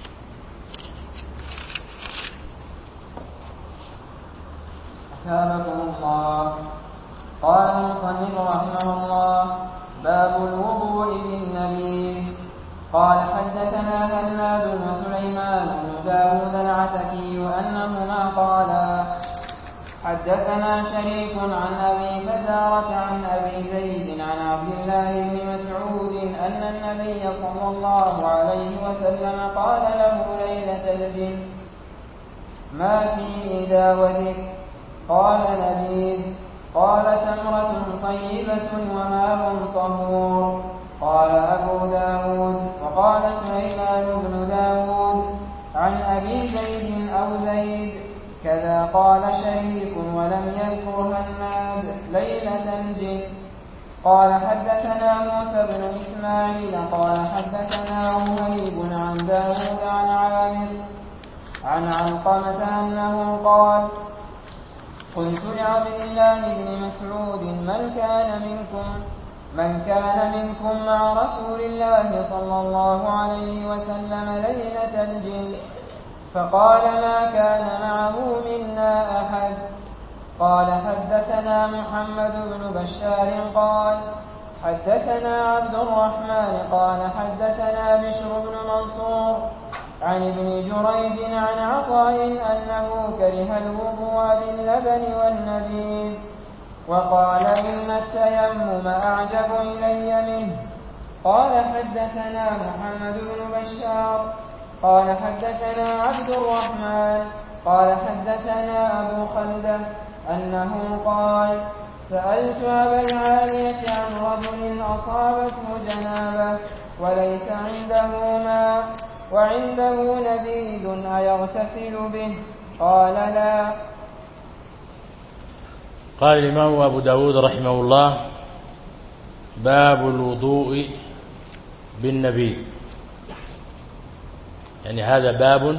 أثابكم الله. قال المصنف رحمه الله: باب الوضوء بالنبيذ. قال حدثنا هناد وسليمان بن داود العتكي أنهما قالا حدثنا شريك عن أبي فزارة عن أبي زيد عن عبد الله بن مسعود أن النبي صلى الله عليه وسلم قال له ليلة الجن: ما في إداوتك؟ قال: نبيذ. قال: تمرة طيبة وماء طهور. قال أبو داود. وقال سليمان بن داود عن أبي زيد أو زيد كذا قال شريك ولم يذكر هناد ليلة الجن. قال حدثنا موسى بن إسماعيل قال حدثنا وهيب عن داود عن عامر عن علقمة أنه قال: قلت لعبد الله بن مسعود: من كان منكم من كان منكم مع رسول الله صلى الله عليه وسلم ليلة الجن؟ فقال: ما كان معه منا أحد. قال حدثنا محمد بن بشار قال حدثنا عبد الرحمن قال حدثنا بشر بن منصور عن ابن جريج عن عطاء أنه كره الوضوء باللبن والنبيذ، وقال: إن التيمم أعجب إلي منه. قال حدثنا محمد بن بشار قال حدثنا عبد الرحمن قال حدثنا أبو خلدة أنه قال: سألت أبا العالية عن رجل أصابته جنابة وليس عنده ماء وعنده نبيذ أيغتسل به؟ قال: لا. قال الإمام أبو داود رحمه الله: باب الوضوء بالنبيذ، يعني هذا باب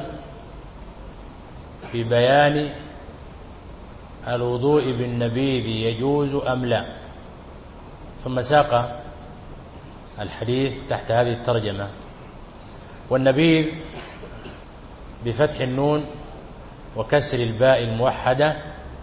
في بيان الوضوء بالنبيذ يجوز أم لا. ثم ساق الحديث تحت هذه الترجمة. والنبيذ بفتح النون وكسر الباء الموحدة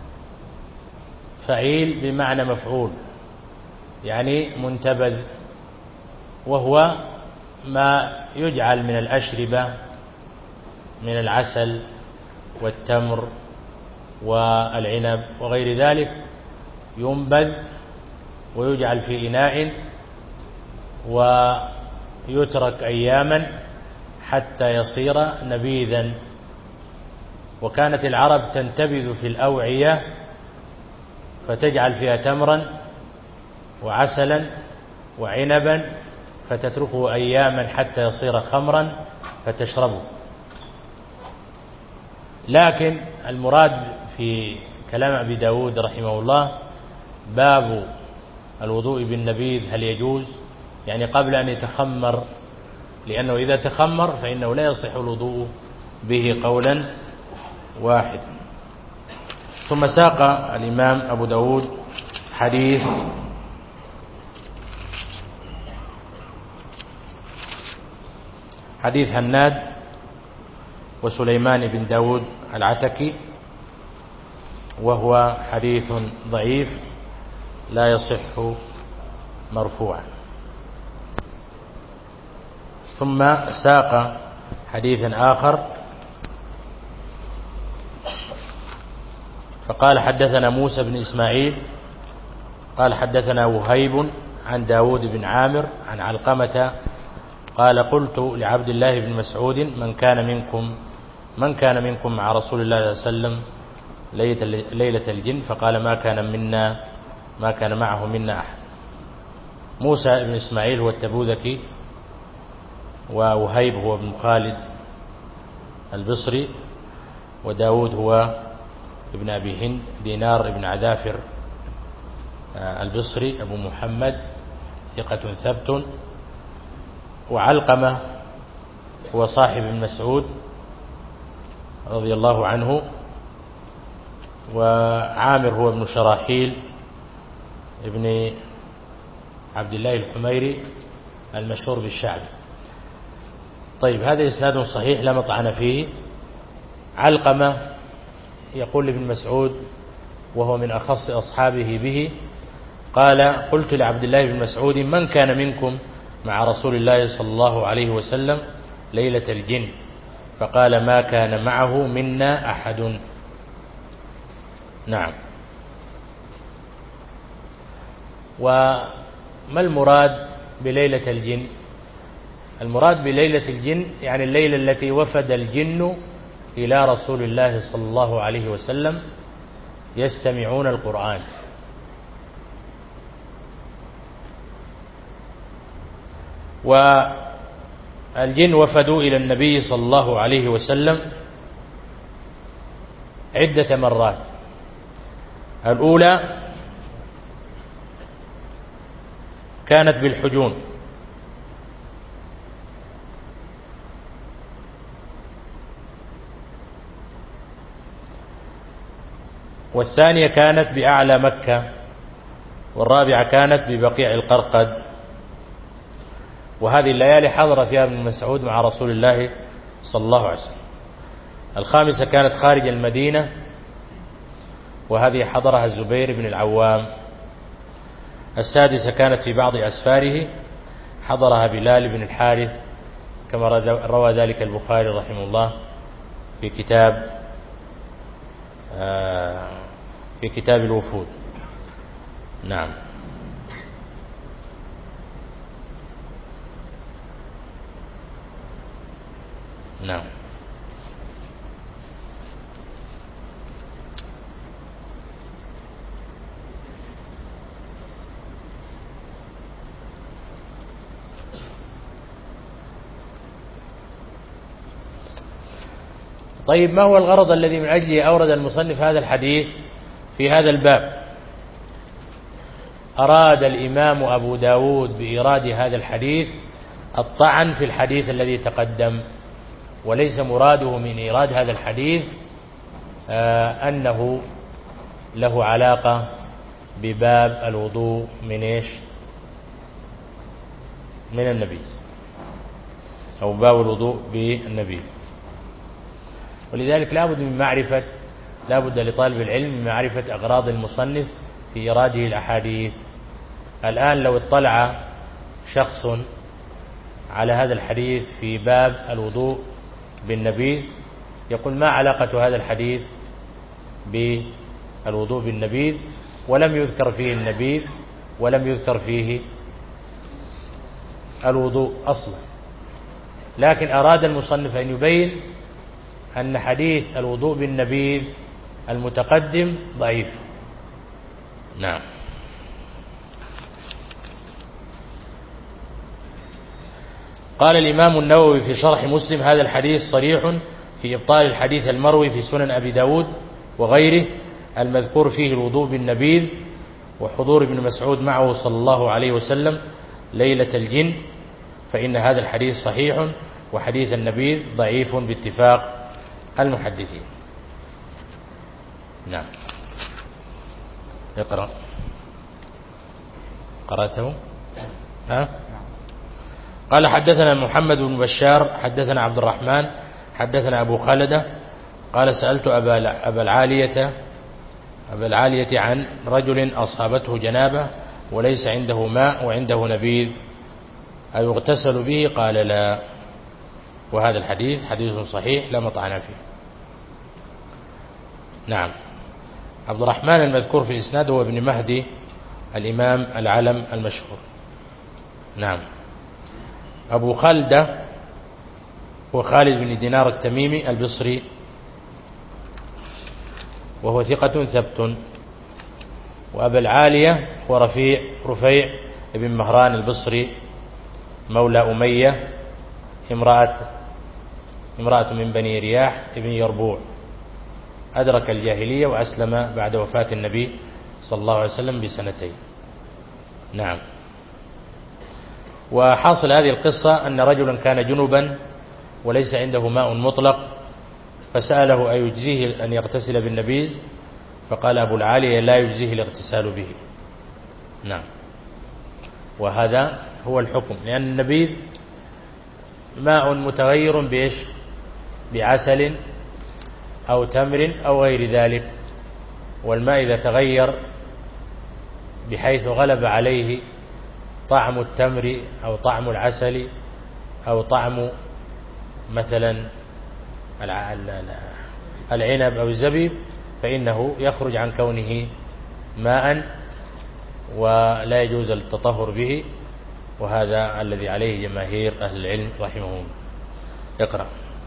فعيل بمعنى مفعول، يعني منتبذ، وهو ما يجعل من الأشربة من العسل والتمر والعنب وغير ذلك، ينبذ ويجعل في إناء ويترك أياما حتى يصير نبيذا. وكانت العرب تنتبذ في الأوعية فتجعل فيها تمرا وعسلا وعنبا فتتركه أياما حتى يصير خمرا فتشربه. لكن المراد في كلام أبي داود رحمه الله باب الوضوء بالنبيذ هل يجوز، يعني قبل أن يتخمر، لأنه إذا تخمر فإنه لا يصح الوضوء به قولا واحدا. ثم ساق الإمام أبو داود حديث حديث هناد وسليمان بن داود العتكي، وهو حديث ضعيف لا يصح مرفوعا. ثم ساق حديثا آخر فقال حدثنا موسى بن إسماعيل قال حدثنا وهيب عن داود بن عامر عن علقمة قال قلت لعبد الله بن مسعود من كان منكم من كان منكم مع رسول الله صلى الله عليه وسلم ليلة الجن فقال ما كان منا ما كان معه منا أحد. موسى بن إسماعيل هو التبوذكي، ووهيب هو ابن خالد البصري، وداود هو ابن أبي هند، دينار ابن عذافر البصري أبو محمد ثقة ثبت، وعلقمة هو صاحب مسعود رضي الله عنه، وعامر هو ابن شراحيل ابن عبد الله الحميري المشهور بالشعبي. طيب هذا إسناد صحيح لا مطعن فيه. علقمة يقول لابن مسعود وهو من أخص أصحابه به قال قلت لعبد الله بن مسعود من كان منكم مع رسول الله صلى الله عليه وسلم ليلة الجن فقال ما كان معه منا أحد. نعم. وما المراد بليلة الجن؟ المراد بليلة الجن يعني الليلة التي وفد الجن إلى رسول الله صلى الله عليه وسلم يستمعون القرآن. والجن وفدوا إلى النبي صلى الله عليه وسلم عدة مرات. الأولى كانت بالحجون، والثانية كانت بأعلى مكة، والرابعة كانت ببقيع القرقد. وهذه الليالي حضر فيها ابن مسعود مع رسول الله صلى الله عليه وسلم. الخامسة كانت خارج المدينة، وهذه حضرها الزبير بن العوام. السادسة كانت في بعض أسفاره، حضرها بلال بن الحارث كما روى ذلك البخاري رحمه الله في كتاب في كتاب الوفود. نعم. نعم. طيب ما هو الغرض الذي من أجله أورد المصنف هذا الحديث في هذا الباب؟ أراد الإمام أبو داود بإيراد هذا الحديث الطعن في الحديث الذي تقدم، وليس مراده من إيراد هذا الحديث آه أنه له علاقة بباب الوضوء من إيش؟ من النبي، أو باب الوضوء بالنبي. ولذلك لا بد من معرفة لا بد لطالب العلم من معرفة أغراض المصنف في إيراده الأحاديث. الآن لو اطلع شخص على هذا الحديث في باب الوضوء بالنبيذ يقول ما علاقة هذا الحديث بالوضوء بالنبيذ، ولم يذكر فيه النبيذ ولم يذكر فيه الوضوء أصلا. لكن أراد المصنف أن يبين أن حديث الوضوء بالنبيذ المتقدم ضعيف. نعم. قال الإمام النووي في شرح مسلم هذا الحديث صريح في إبطال الحديث المروي في سنن أبي داود وغيره المذكور فيه الوضوء بالنبيذ وحضور ابن مسعود معه صلى الله عليه وسلم ليلة الجن، فإن هذا الحديث صحيح، وحديث النبيذ ضعيف باتفاق المحدثين. نعم. اقرأ. قرأته؟ ها؟ قال حدثنا محمد بن بشار حدثنا عبد الرحمن حدثنا أبو خالدة قال سألت أبا, أبا العالية أبا العالية عن رجل أصابته جنابة وليس عنده ماء وعنده نبيذ أيغتسل به؟ قال لا. وهذا الحديث حديث صحيح لا مطعن فيه. نعم. عبد الرحمن المذكور في الإسناد هو ابن مهدي الإمام العلم المشهور. نعم. أبو خلدة هو خالد بن دينار التميمي البصري وهو ثقة ثبت. وأبا العالية هو رفيع رفيع بن مهران البصري مولى أمية امرأة امرأة من بني رياح ابن يربوع، أدرك الجاهلية وأسلم بعد وفاة النبي صلى الله عليه وسلم بسنتين. نعم. وحاصل هذه القصة أن رجلا كان جنبا وليس عنده ماء مطلق، فسأله أيجزيه أن يغتسل بالنبيذ، فقال أبو العالية لا يجزيه الاغتسال به. نعم. وهذا هو الحكم، لأن النبيذ ماء متغير بإيش؟ بعسل أو تمر أو غير ذلك، والماء إذا تغير بحيث غلب عليه طعم التمر أو طعم العسل أو طعم مثلا العنب أو الزبيب فإنه يخرج عن كونه ماء ولا يجوز التطهر به، وهذا الذي عليه جماهير أهل العلم رحمهم. اقرأ.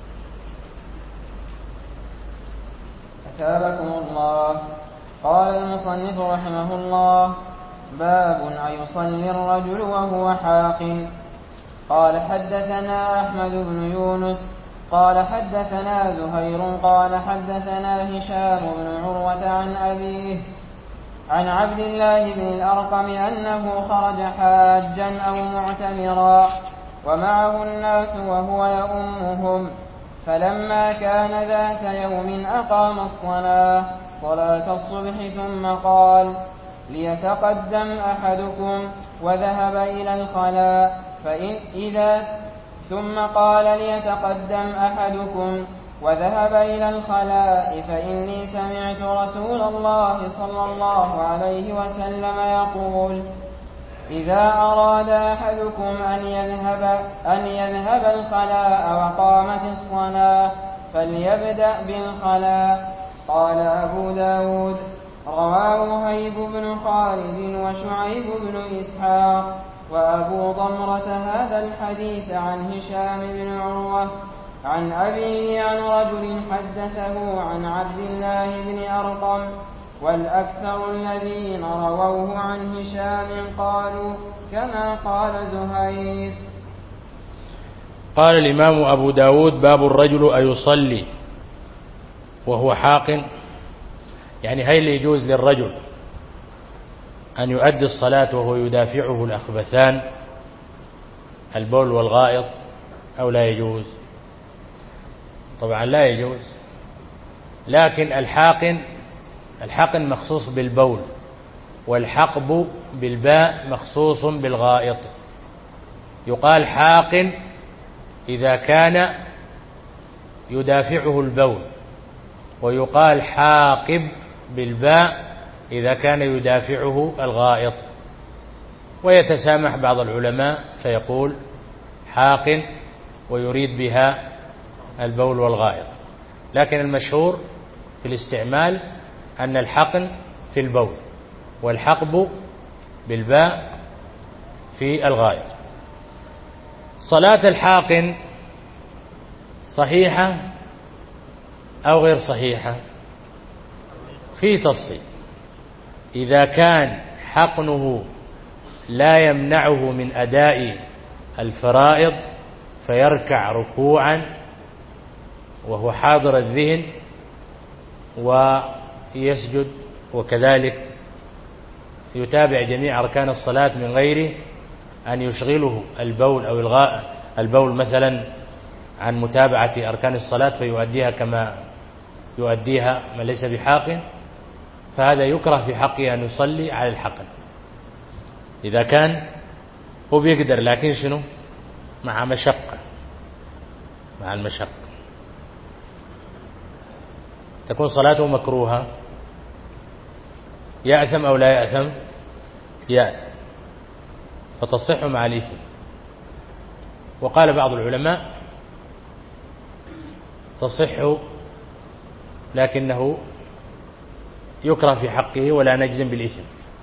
أثابكم الله. قال المصنف رحمه الله: باب أيصلي الرجل وهو حاق. قال حدثنا أحمد بن يونس قال حدثنا زهير قال حدثنا هشام بن عروة عن أبيه عن عبد الله بن الأرقم أنه خرج حاجا أو معتمرا ومعه الناس وهو يؤمهم، فلما كان ذات يوم أقام الصلاة صلاة الصبح ثم قال: ليتقدم أحدكم وذهب إلى الخلاء فإن إذا ثم قال ليتقدم أحدكم وذهب إلى الخلاء فإني سمعت رسول الله صلى الله عليه وسلم يقول: إذا أراد أحدكم أن يذهب, أن يذهب الخلاء وقامت الصلاة فليبدأ بالخلاء. قال أبو داود: رواه هيب بن خالد وشعيب بن إسحاق وأبو ضمرة هذا الحديث عن هشام بن عروة عن أبيه عن رجل حدثه عن عبد الله بن أرقم، والأكثر الذين رووه عن هشام قالوا كما قال زهير. قال الإمام أبو داود: باب الرجل أيصلي وهو حاق، يعني هل يجوز للرجل أن يؤدي الصلاة وهو يدافعه الأخبثان البول والغائط أو لا يجوز؟ طبعا لا يجوز، لكن الحاقن الحقن مخصوص بالبول، والحقب بالباء مخصوص بالغائط. يقال حاقن إذا كان يدافعه البول، ويقال حاقب بالباء إذا كان يدافعه الغائط. ويتسامح بعض العلماء فيقول حاقن ويريد بها البول والغائط، لكن المشهور في الاستعمال أن الحقن في البول والحقب بالباء في الغائط. صلاة الحاقن صحيحة أو غير صحيحة؟ في تفصيل. إذا كان حقنه لا يمنعه من أداء الفرائض فيركع ركوعا وهو حاضر الذهن ويسجد، وكذلك يتابع جميع أركان الصلاة من غير أن يشغله البول أو إلغاء البول مثلا عن متابعة أركان الصلاة فيؤديها كما يؤديها من ليس بحاقن، فهذا يكره في حقه أن يصلي على الحقن إذا كان هو بيقدر، لكن شنو؟ مع مشقة مع المشقة تكون صلاته مكروهة. يأثم أو لا يأثم؟ يأثم، فتصح مع الإثم. وقال بعض العلماء تصح لكنه يكره في حقه ولا نجزم بالإثم.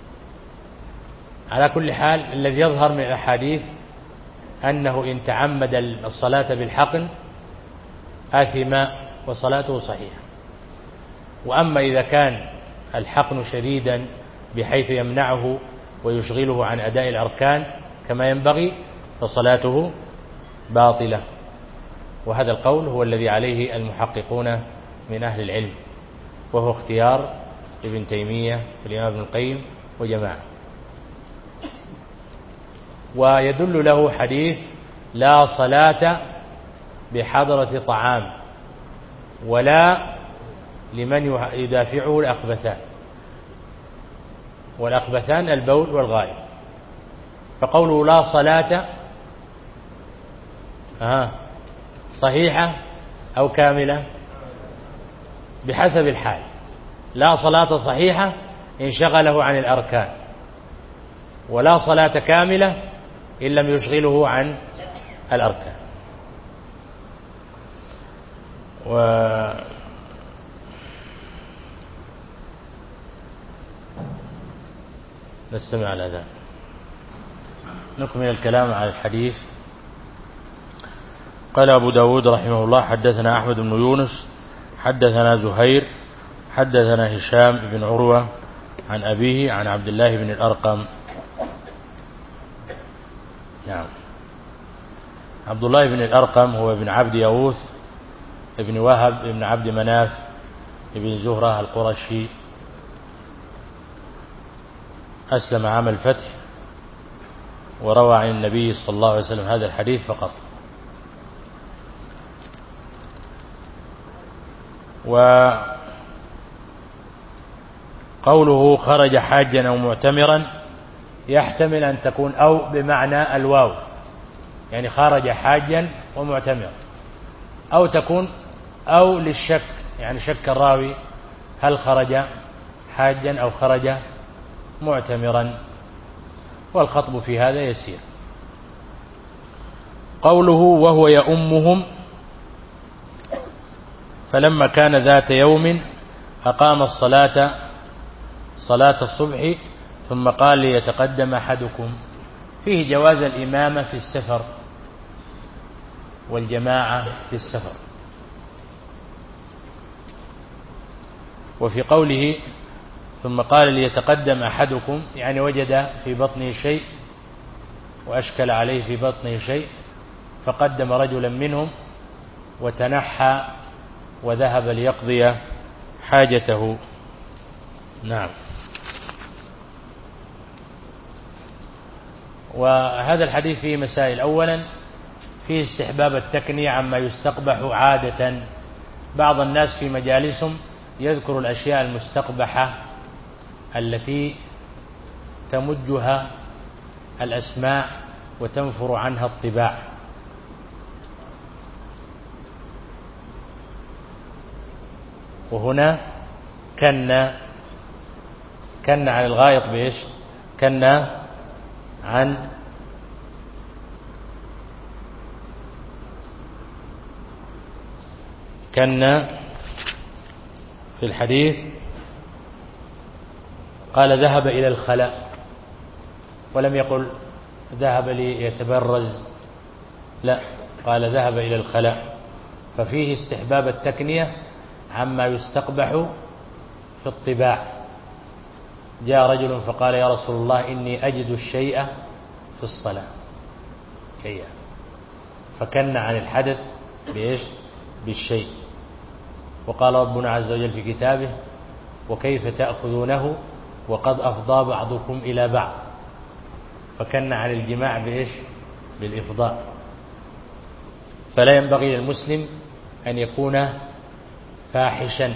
على كل حال الذي يظهر من الأحاديث أنه إن تعمد الصلاة بالحقن آثم وصلاته صحيحة. وأما إذا كان الحقن شديدا بحيث يمنعه ويشغله عن أداء الأركان كما ينبغي فصلاته باطلة. وهذا القول هو الذي عليه المحققون من أهل العلم، وهو اختيار ابن تيمية والإمام ابن القيم وجماعة. ويدل له حديث لا صلاة بحضرة طعام ولا لمن يدافعه الأخبثان، والأخبثان البول والغائط. فقوله لا صلاة آه صحيحة أو كاملة بحسب الحال. لا صلاة صحيحة إن شغله عن الأركان، ولا صلاة كاملة إن لم يشغله عن الأركان. و نستمع على ذلك. نكمل الكلام على الحديث. قال أبو داود رحمه الله حدثنا أحمد بن يونس حدثنا زهير حدثنا هشام بن عروة عن أبيه عن عبد الله بن الأرقم. نعم. عبد الله بن الأرقم هو ابن عبد يغوث ابن وهب ابن عبد مناف ابن زهرة القرشي، أسلم عام الفتح وروى عن النبي صلى الله عليه وسلم هذا الحديث فقط. وقوله خرج حاجا أو معتمرا يحتمل أن تكون أو بمعنى الواو، يعني خرج حاجا ومعتمرا، أو تكون أو للشك، يعني شك الراوي هل خرج حاجا أو خرج معتمرا، والخطب في هذا يسير. قوله وهو يؤمهم فلما كان ذات يوم أقام الصلاة صلاة الصبح ثم قال ليتقدم أحدكم، فيه جواز الإمامة في السفر والجماعة في السفر. وفي قوله ثم قال ليتقدم أحدكم يعني وجد في بطنه شيء وأشكل عليه في بطنه شيء فقدم رجلا منهم وتنحى وذهب ليقضي حاجته. نعم. وهذا الحديث فيه مسائل. أولا فيه استحباب التكنية عما يستقبح عادة. بعض الناس في مجالسهم يذكر الأشياء المستقبحة التي تمجها الأسماع وتنفر عنها الطباع، وهنا كنا كنا عن الغائط بإيش؟ كنا عن كنا في الحديث قال ذهب إلى الخلاء، ولم يقل ذهب ليتبرز، لا، قال ذهب إلى الخلاء. ففيه استحباب التكنية عما يستقبح في الطباع. جاء رجل فقال يا رسول الله إني أجد الشيء في الصلاة كيا، فكن عن الحدث بإيش؟ بالشيء. وقال ربنا عز وجل في كتابه وكيف تأخذونه وقد أفضى بعضكم إلى بعض، فكن عن الجماع بإيش؟ بالإفضاء. فلا ينبغي للمسلم أن يكون فاحشا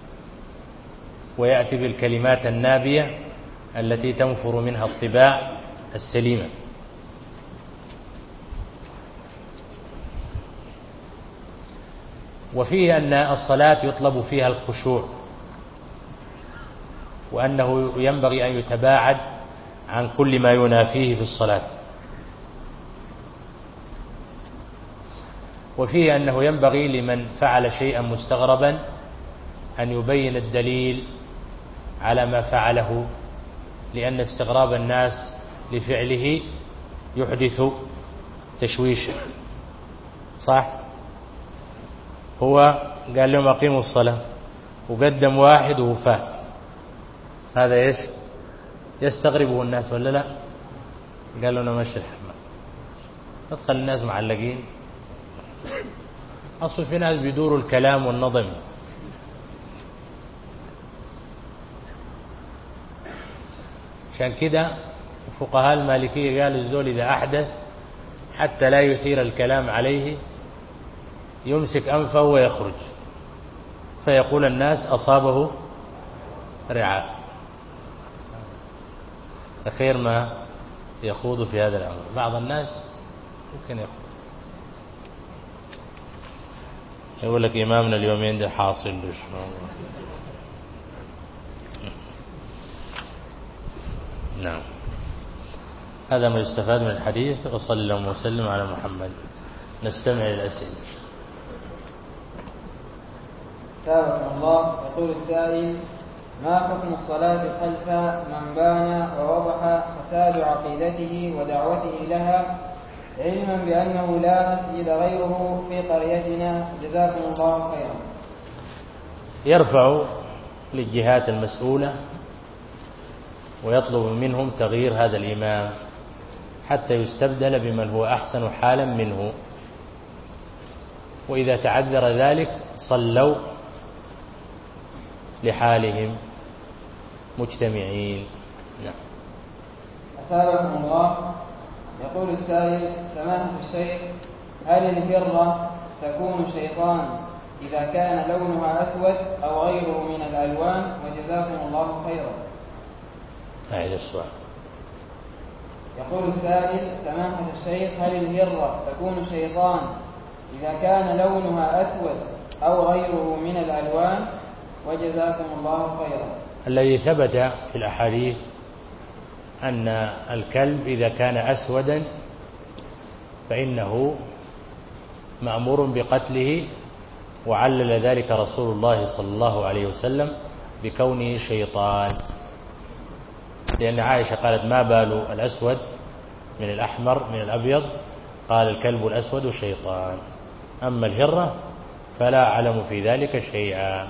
ويأتي بالكلمات النابية التي تنفر منها الطباع السليمة. وفيه أن الصلاة يطلب فيها الخشوع، وأنه ينبغي أن يتباعد عن كل ما ينافيه في الصلاة. وفيه أنه ينبغي لمن فعل شيئا مستغربا أن يبين الدليل على ما فعله، لأن استغراب الناس لفعله يحدث تشويشا. صح؟ هو قال لهم أقيموا الصلاة وقدم واحد وفات، هذا إيش؟ يستغربه الناس ولا لا؟ قال له نمشي الحمام، ادخل الناس معلقين. أصل في ناس بيدوروا الكلام والنظم. عشان كده فقهاء المالكية قالوا الزول إذا أحدث حتى لا يثير الكلام عليه يمسك أنفه ويخرج، فيقول الناس أصابه رعاء، خير ما يخوض في هذا الأمر. بعض الناس ممكن يخوض، يقول لك إمامنا اليومين ده حاصل ليش. نعم، هذا ما يستفاد من الحديث. وصلى الله وسلم على محمد. نستمع للأسئلة. ثابت الله. يقول السائل: ما حكم الصلاة خلف من بان ووضح فساد عقيدته ودعوته لها، علما بأنه لا مسجد غيره في قريتنا؟ جزاكم الله خيرا. يرفع للجهات المسؤولة ويطلب منهم تغيير هذا الإمام حتى يستبدل بمن هو أحسن حالا منه، وإذا تعذر ذلك صلوا لحالهم مجتمعين. نعم. أثابكم الله. يقول السائل: سماحة الشيخ، هل الهرة تكون شيطان إذا كان لونها أسود أو غيره من الألوان؟ وجزاكم الله خيرا. هذا السؤال. يقول السائل: سماحة الشيخ، هل الهرة تكون شيطان إذا كان لونها أسود أو غيره من الألوان؟ وجزاكم الله خيرا. الذي ثبت في الأحاديث أن الكلب إذا كان أسودا فإنه مأمور بقتله، وعلل ذلك رسول الله صلى الله عليه وسلم بكونه شيطان، لأن عائشة قالت: ما بال الأسود من الأحمر من الأبيض؟ قال: الكلب الأسود شيطان، أما الهرة فلا أعلم في ذلك شيئا.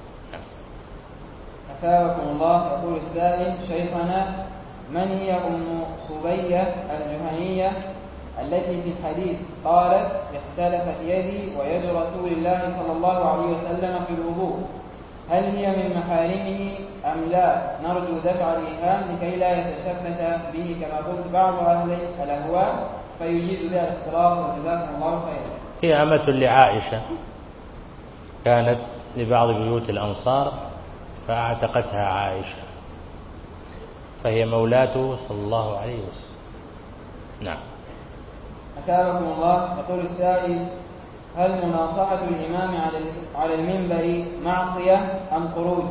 أثابكم الله. يقول السائل: شيخنا، من هي أم صبية الجهنية التي في الحديث قالت: اختلفت يدي ويد رسول الله صلى الله عليه وسلم في الوضوء؟ هل هي من محارمه أم لا؟ نرجو دفع الإيهام لكي لا يتشبث به كما قلت بعض أهل الأهواء فيجيز بها الاختلاط. وجزاكم الله خيرا. هي أمة لعائشة، كانت لبعض بيوت الأنصار فأعتقتها عائشة، فهي مولاته صلى الله عليه وسلم. نعم. أثابكم الله. يقول السائل: هل مناصحة الإمام على المنبر معصية أم خروج؟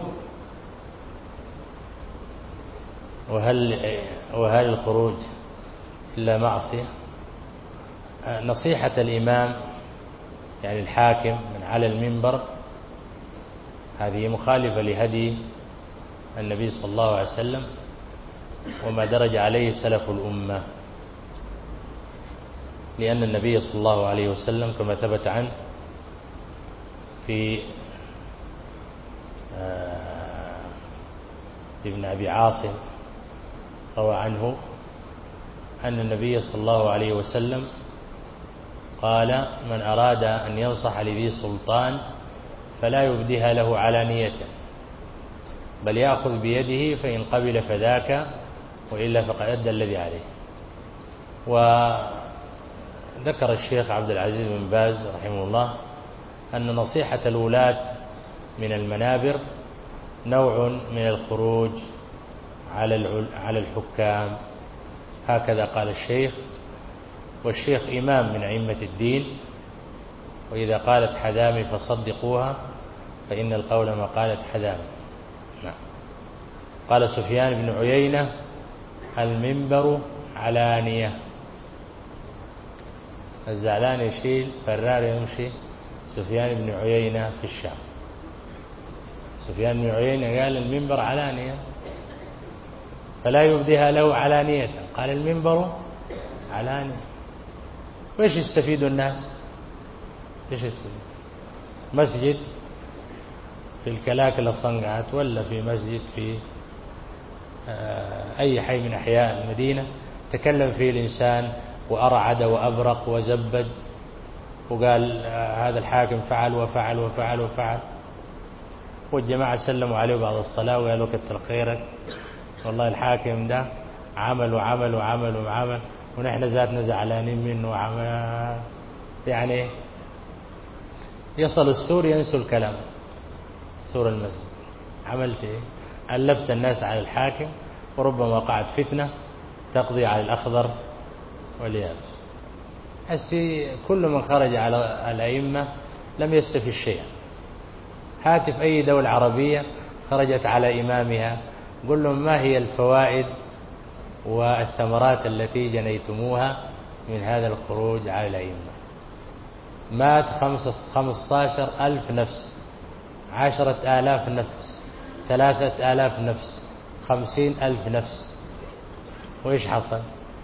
وهل وهل الخروج إلا معصية؟ نصيحة الإمام يعني الحاكم من على المنبر هذه مخالفة لهدي النبي صلى الله عليه وسلم وما درج عليه سلف الأمة، لأن النبي صلى الله عليه وسلم كما ثبت عنه في ابن أبي عاصم روى عنه أن النبي صلى الله عليه وسلم قال: من أراد أن ينصح لذي سلطان فلا يبديها له علانية، بل يأخذ بيده، فإن قبل فذاك وإلا فقد أدى الذي عليه. وذكر الشيخ عبد العزيز بن باز رحمه الله أن نصيحة الولاة من المنابر نوع من الخروج على الحكام، هكذا قال الشيخ. والشيخ إمام من أئمة الدين، وإذا قالت حذامي فصدقوها فإن القول ما قالت حذامي. نعم. قال سفيان بن عيينة: المنبر علانية، الزعلان يشيل فرار يمشي. سفيان بن عيينة في الشام. سفيان بن عيينة قال المنبر علانية فلا يبديها له علانية، قال المنبر علانية. وإيش يستفيد الناس؟ إيش يستفيد؟ مسجد في الكلاكل الصنقعات ولا في مسجد في أي حي من أحياء المدينة تكلم فيه الإنسان وأرعد وأبرق وزبد وقال هذا الحاكم فعل وفعل وفعل وفعل، والجماعة سلموا عليه بعد الصلاة وقالوا كتر خيرك والله الحاكم ده عمل وعمل وعمل وعمل ونحن ذاتنا زعلانين منه وعمل. يعني يصل السور ينسوا الكلام. سور المسجد عملت ايه؟ قلبت الناس على الحاكم وربما وقعت فتنة تقضي على الأخضر واليابس. هسي كل من خرج على الأئمة لم يستفد شيئا. هاتف أي دولة عربية خرجت على إمامها قل لهم ما هي الفوائد والثمرات التي جنيتموها من هذا الخروج على الأئمة. مات خمسة عشر ألف نفس، عشرة آلاف نفس، ثلاثة آلاف نفس، خمسين ألف نفس، وإيش حصل؟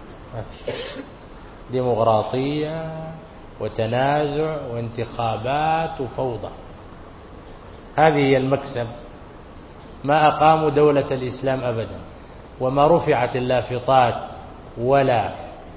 ديمقراطية وتنازع وانتخابات وفوضى. هذه هي المكسب. ما أقاموا دولة الإسلام أبدا، وما رفعت اللافتات ولا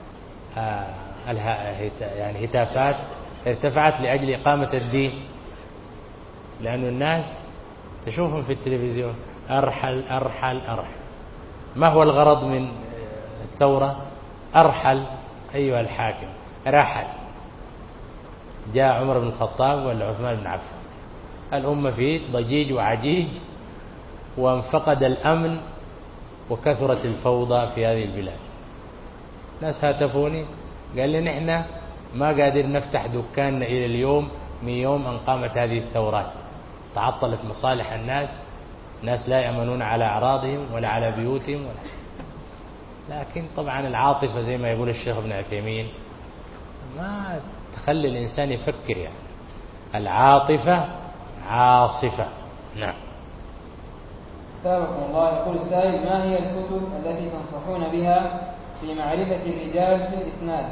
يعني هتافات ارتفعت لأجل إقامة الدين، لأن الناس تشوفهم في التلفزيون أرحل أرحل أرحل. ما هو الغرض من الثورة؟ أرحل أيها الحاكم، رحل. جاء عمر بن الخطاب ولا عثمان بن عفان، الأمة في ضجيج وعجيج وانفقد الأمن وكثرت الفوضى في هذه البلاد. ناس هاتفوني قال لي نحن ما قادر نفتح دكاننا إلى اليوم من يوم أن قامت هذه الثورات، تعطلت مصالح الناس، ناس لا يأمنون على أعراضهم ولا على بيوتهم ولا. لكن طبعا العاطفة زي ما يقول الشيخ ابن عثيمين ما تخلي الإنسان يفكر، يعني العاطفة عاصفة. نعم. سابقا الله يقول السائل ما هي الكتب التي تنصحون بها في معرفة الرجال في الإسناد؟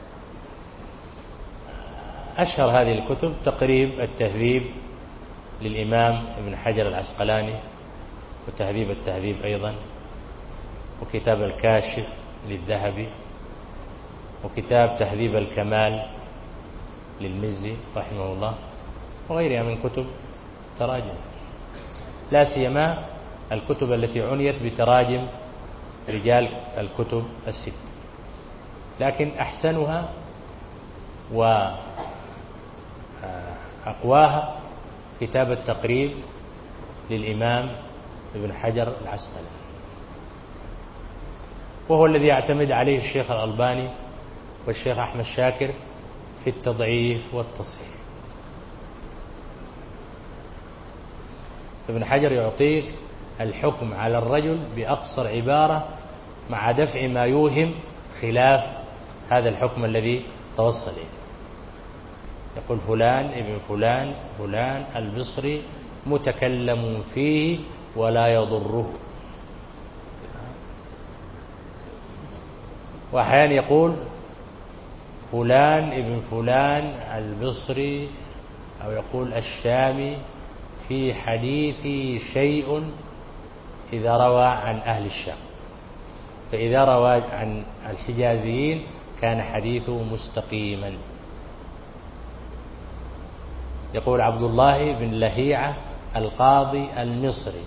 أشهر هذه الكتب تقريب التهذيب للإمام ابن حجر العسقلاني، وتهذيب التهذيب أيضا، وكتاب الكاشف للذهبي، وكتاب تهذيب الكمال للمزي رحمه الله، وغيرها من كتب تراجم، لا سيما الكتب التي عنيت بتراجم رجال الكتب الست. لكن أحسنها وأقواها كتاب التقريب للإمام ابن حجر العسقلاني، وهو الذي يعتمد عليه الشيخ الألباني والشيخ أحمد شاكر في التضعيف والتصحيح. ابن حجر يعطيك الحكم على الرجل بأقصر عبارة مع دفع ما يوهم خلاف هذا الحكم الذي توصل إليه. يقول فلان ابن فلان فلان البصري متكلم فيه ولا يضره. وأحيانا يقول فلان ابن فلان البصري أو يقول الشامي في حديثي شيء إذا روى عن أهل الشام، فإذا روى عن الحجازيين كان حديثه مستقيما. يقول عبد الله بن لهيعة القاضي المصري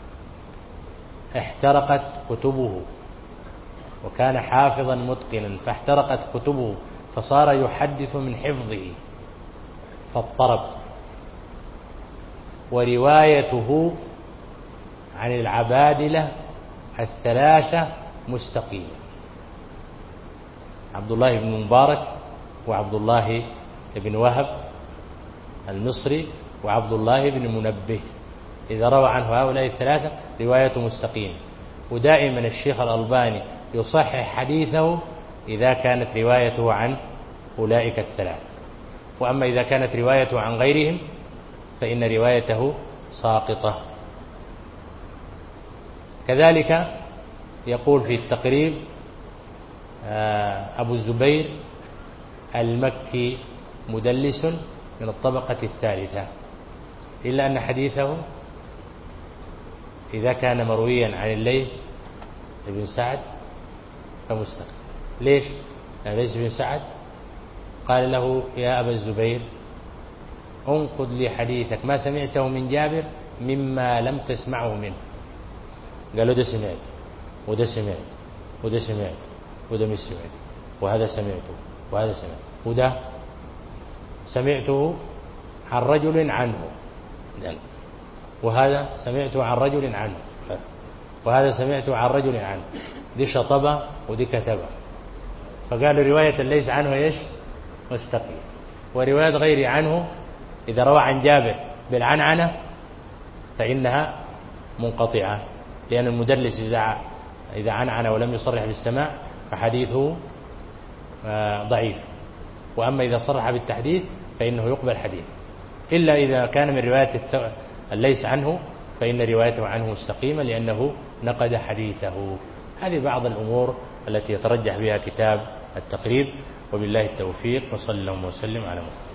احترقت كتبه وكان حافظا متقنا، فاحترقت كتبه فصار يحدث من حفظه فاضطرب، وروايته عن العبادلة الثلاثة مستقيمة. عبد الله بن مبارك وعبد الله بن وهب المصري وعبد الله بن منبه، إذا روى عنه هؤلاء الثلاثة روايته مستقيمة. ودائما الشيخ الألباني يصحح حديثه إذا كانت روايته عن أولئك الثلاثة، وأما إذا كانت روايته عن غيرهم فإن روايته ساقطة كذلك يقول في التقريب أبو الزبير المكي مدلس من الطبقة الثالثة، إلا أن حديثه إذا كان مرويا عن الليث بن سعد فمستقيم. ليش؟ لأن الليث بن سعد قال له يا أبا الزبير انقد لي حديثك ما سمعته من جابر مما لم تسمعه منه. قال له ده سمعت وده سمعت وده سمعت وده مش سمعت وهذا سمعته وهذا سمعت وده سمعته عن رجل عنه وهذا سمعته عن رجل عنه وهذا سمعته عن رجل عنه. دي شطبة ودي كتبة. فقالوا رواية ليس عنه ايش؟ مستقيم. ورواية غير عنه إذا روى عن جابر بالعنعنة فإنها منقطعة، لأن المدلس إذا إذا عنعن ولم يصرح بالسماع فحديثه ضعيف، وأما إذا صرح بالتحديث فإنه يقبل حديث، إلا إذا كان من رواية ليس عنه فإن روايته عنه مستقيمة لأنه نقد حديثه. هذه بعض الأمور التي يترجح بها كتاب التقريب، وبالله التوفيق، وصلى الله وسلم على محمد.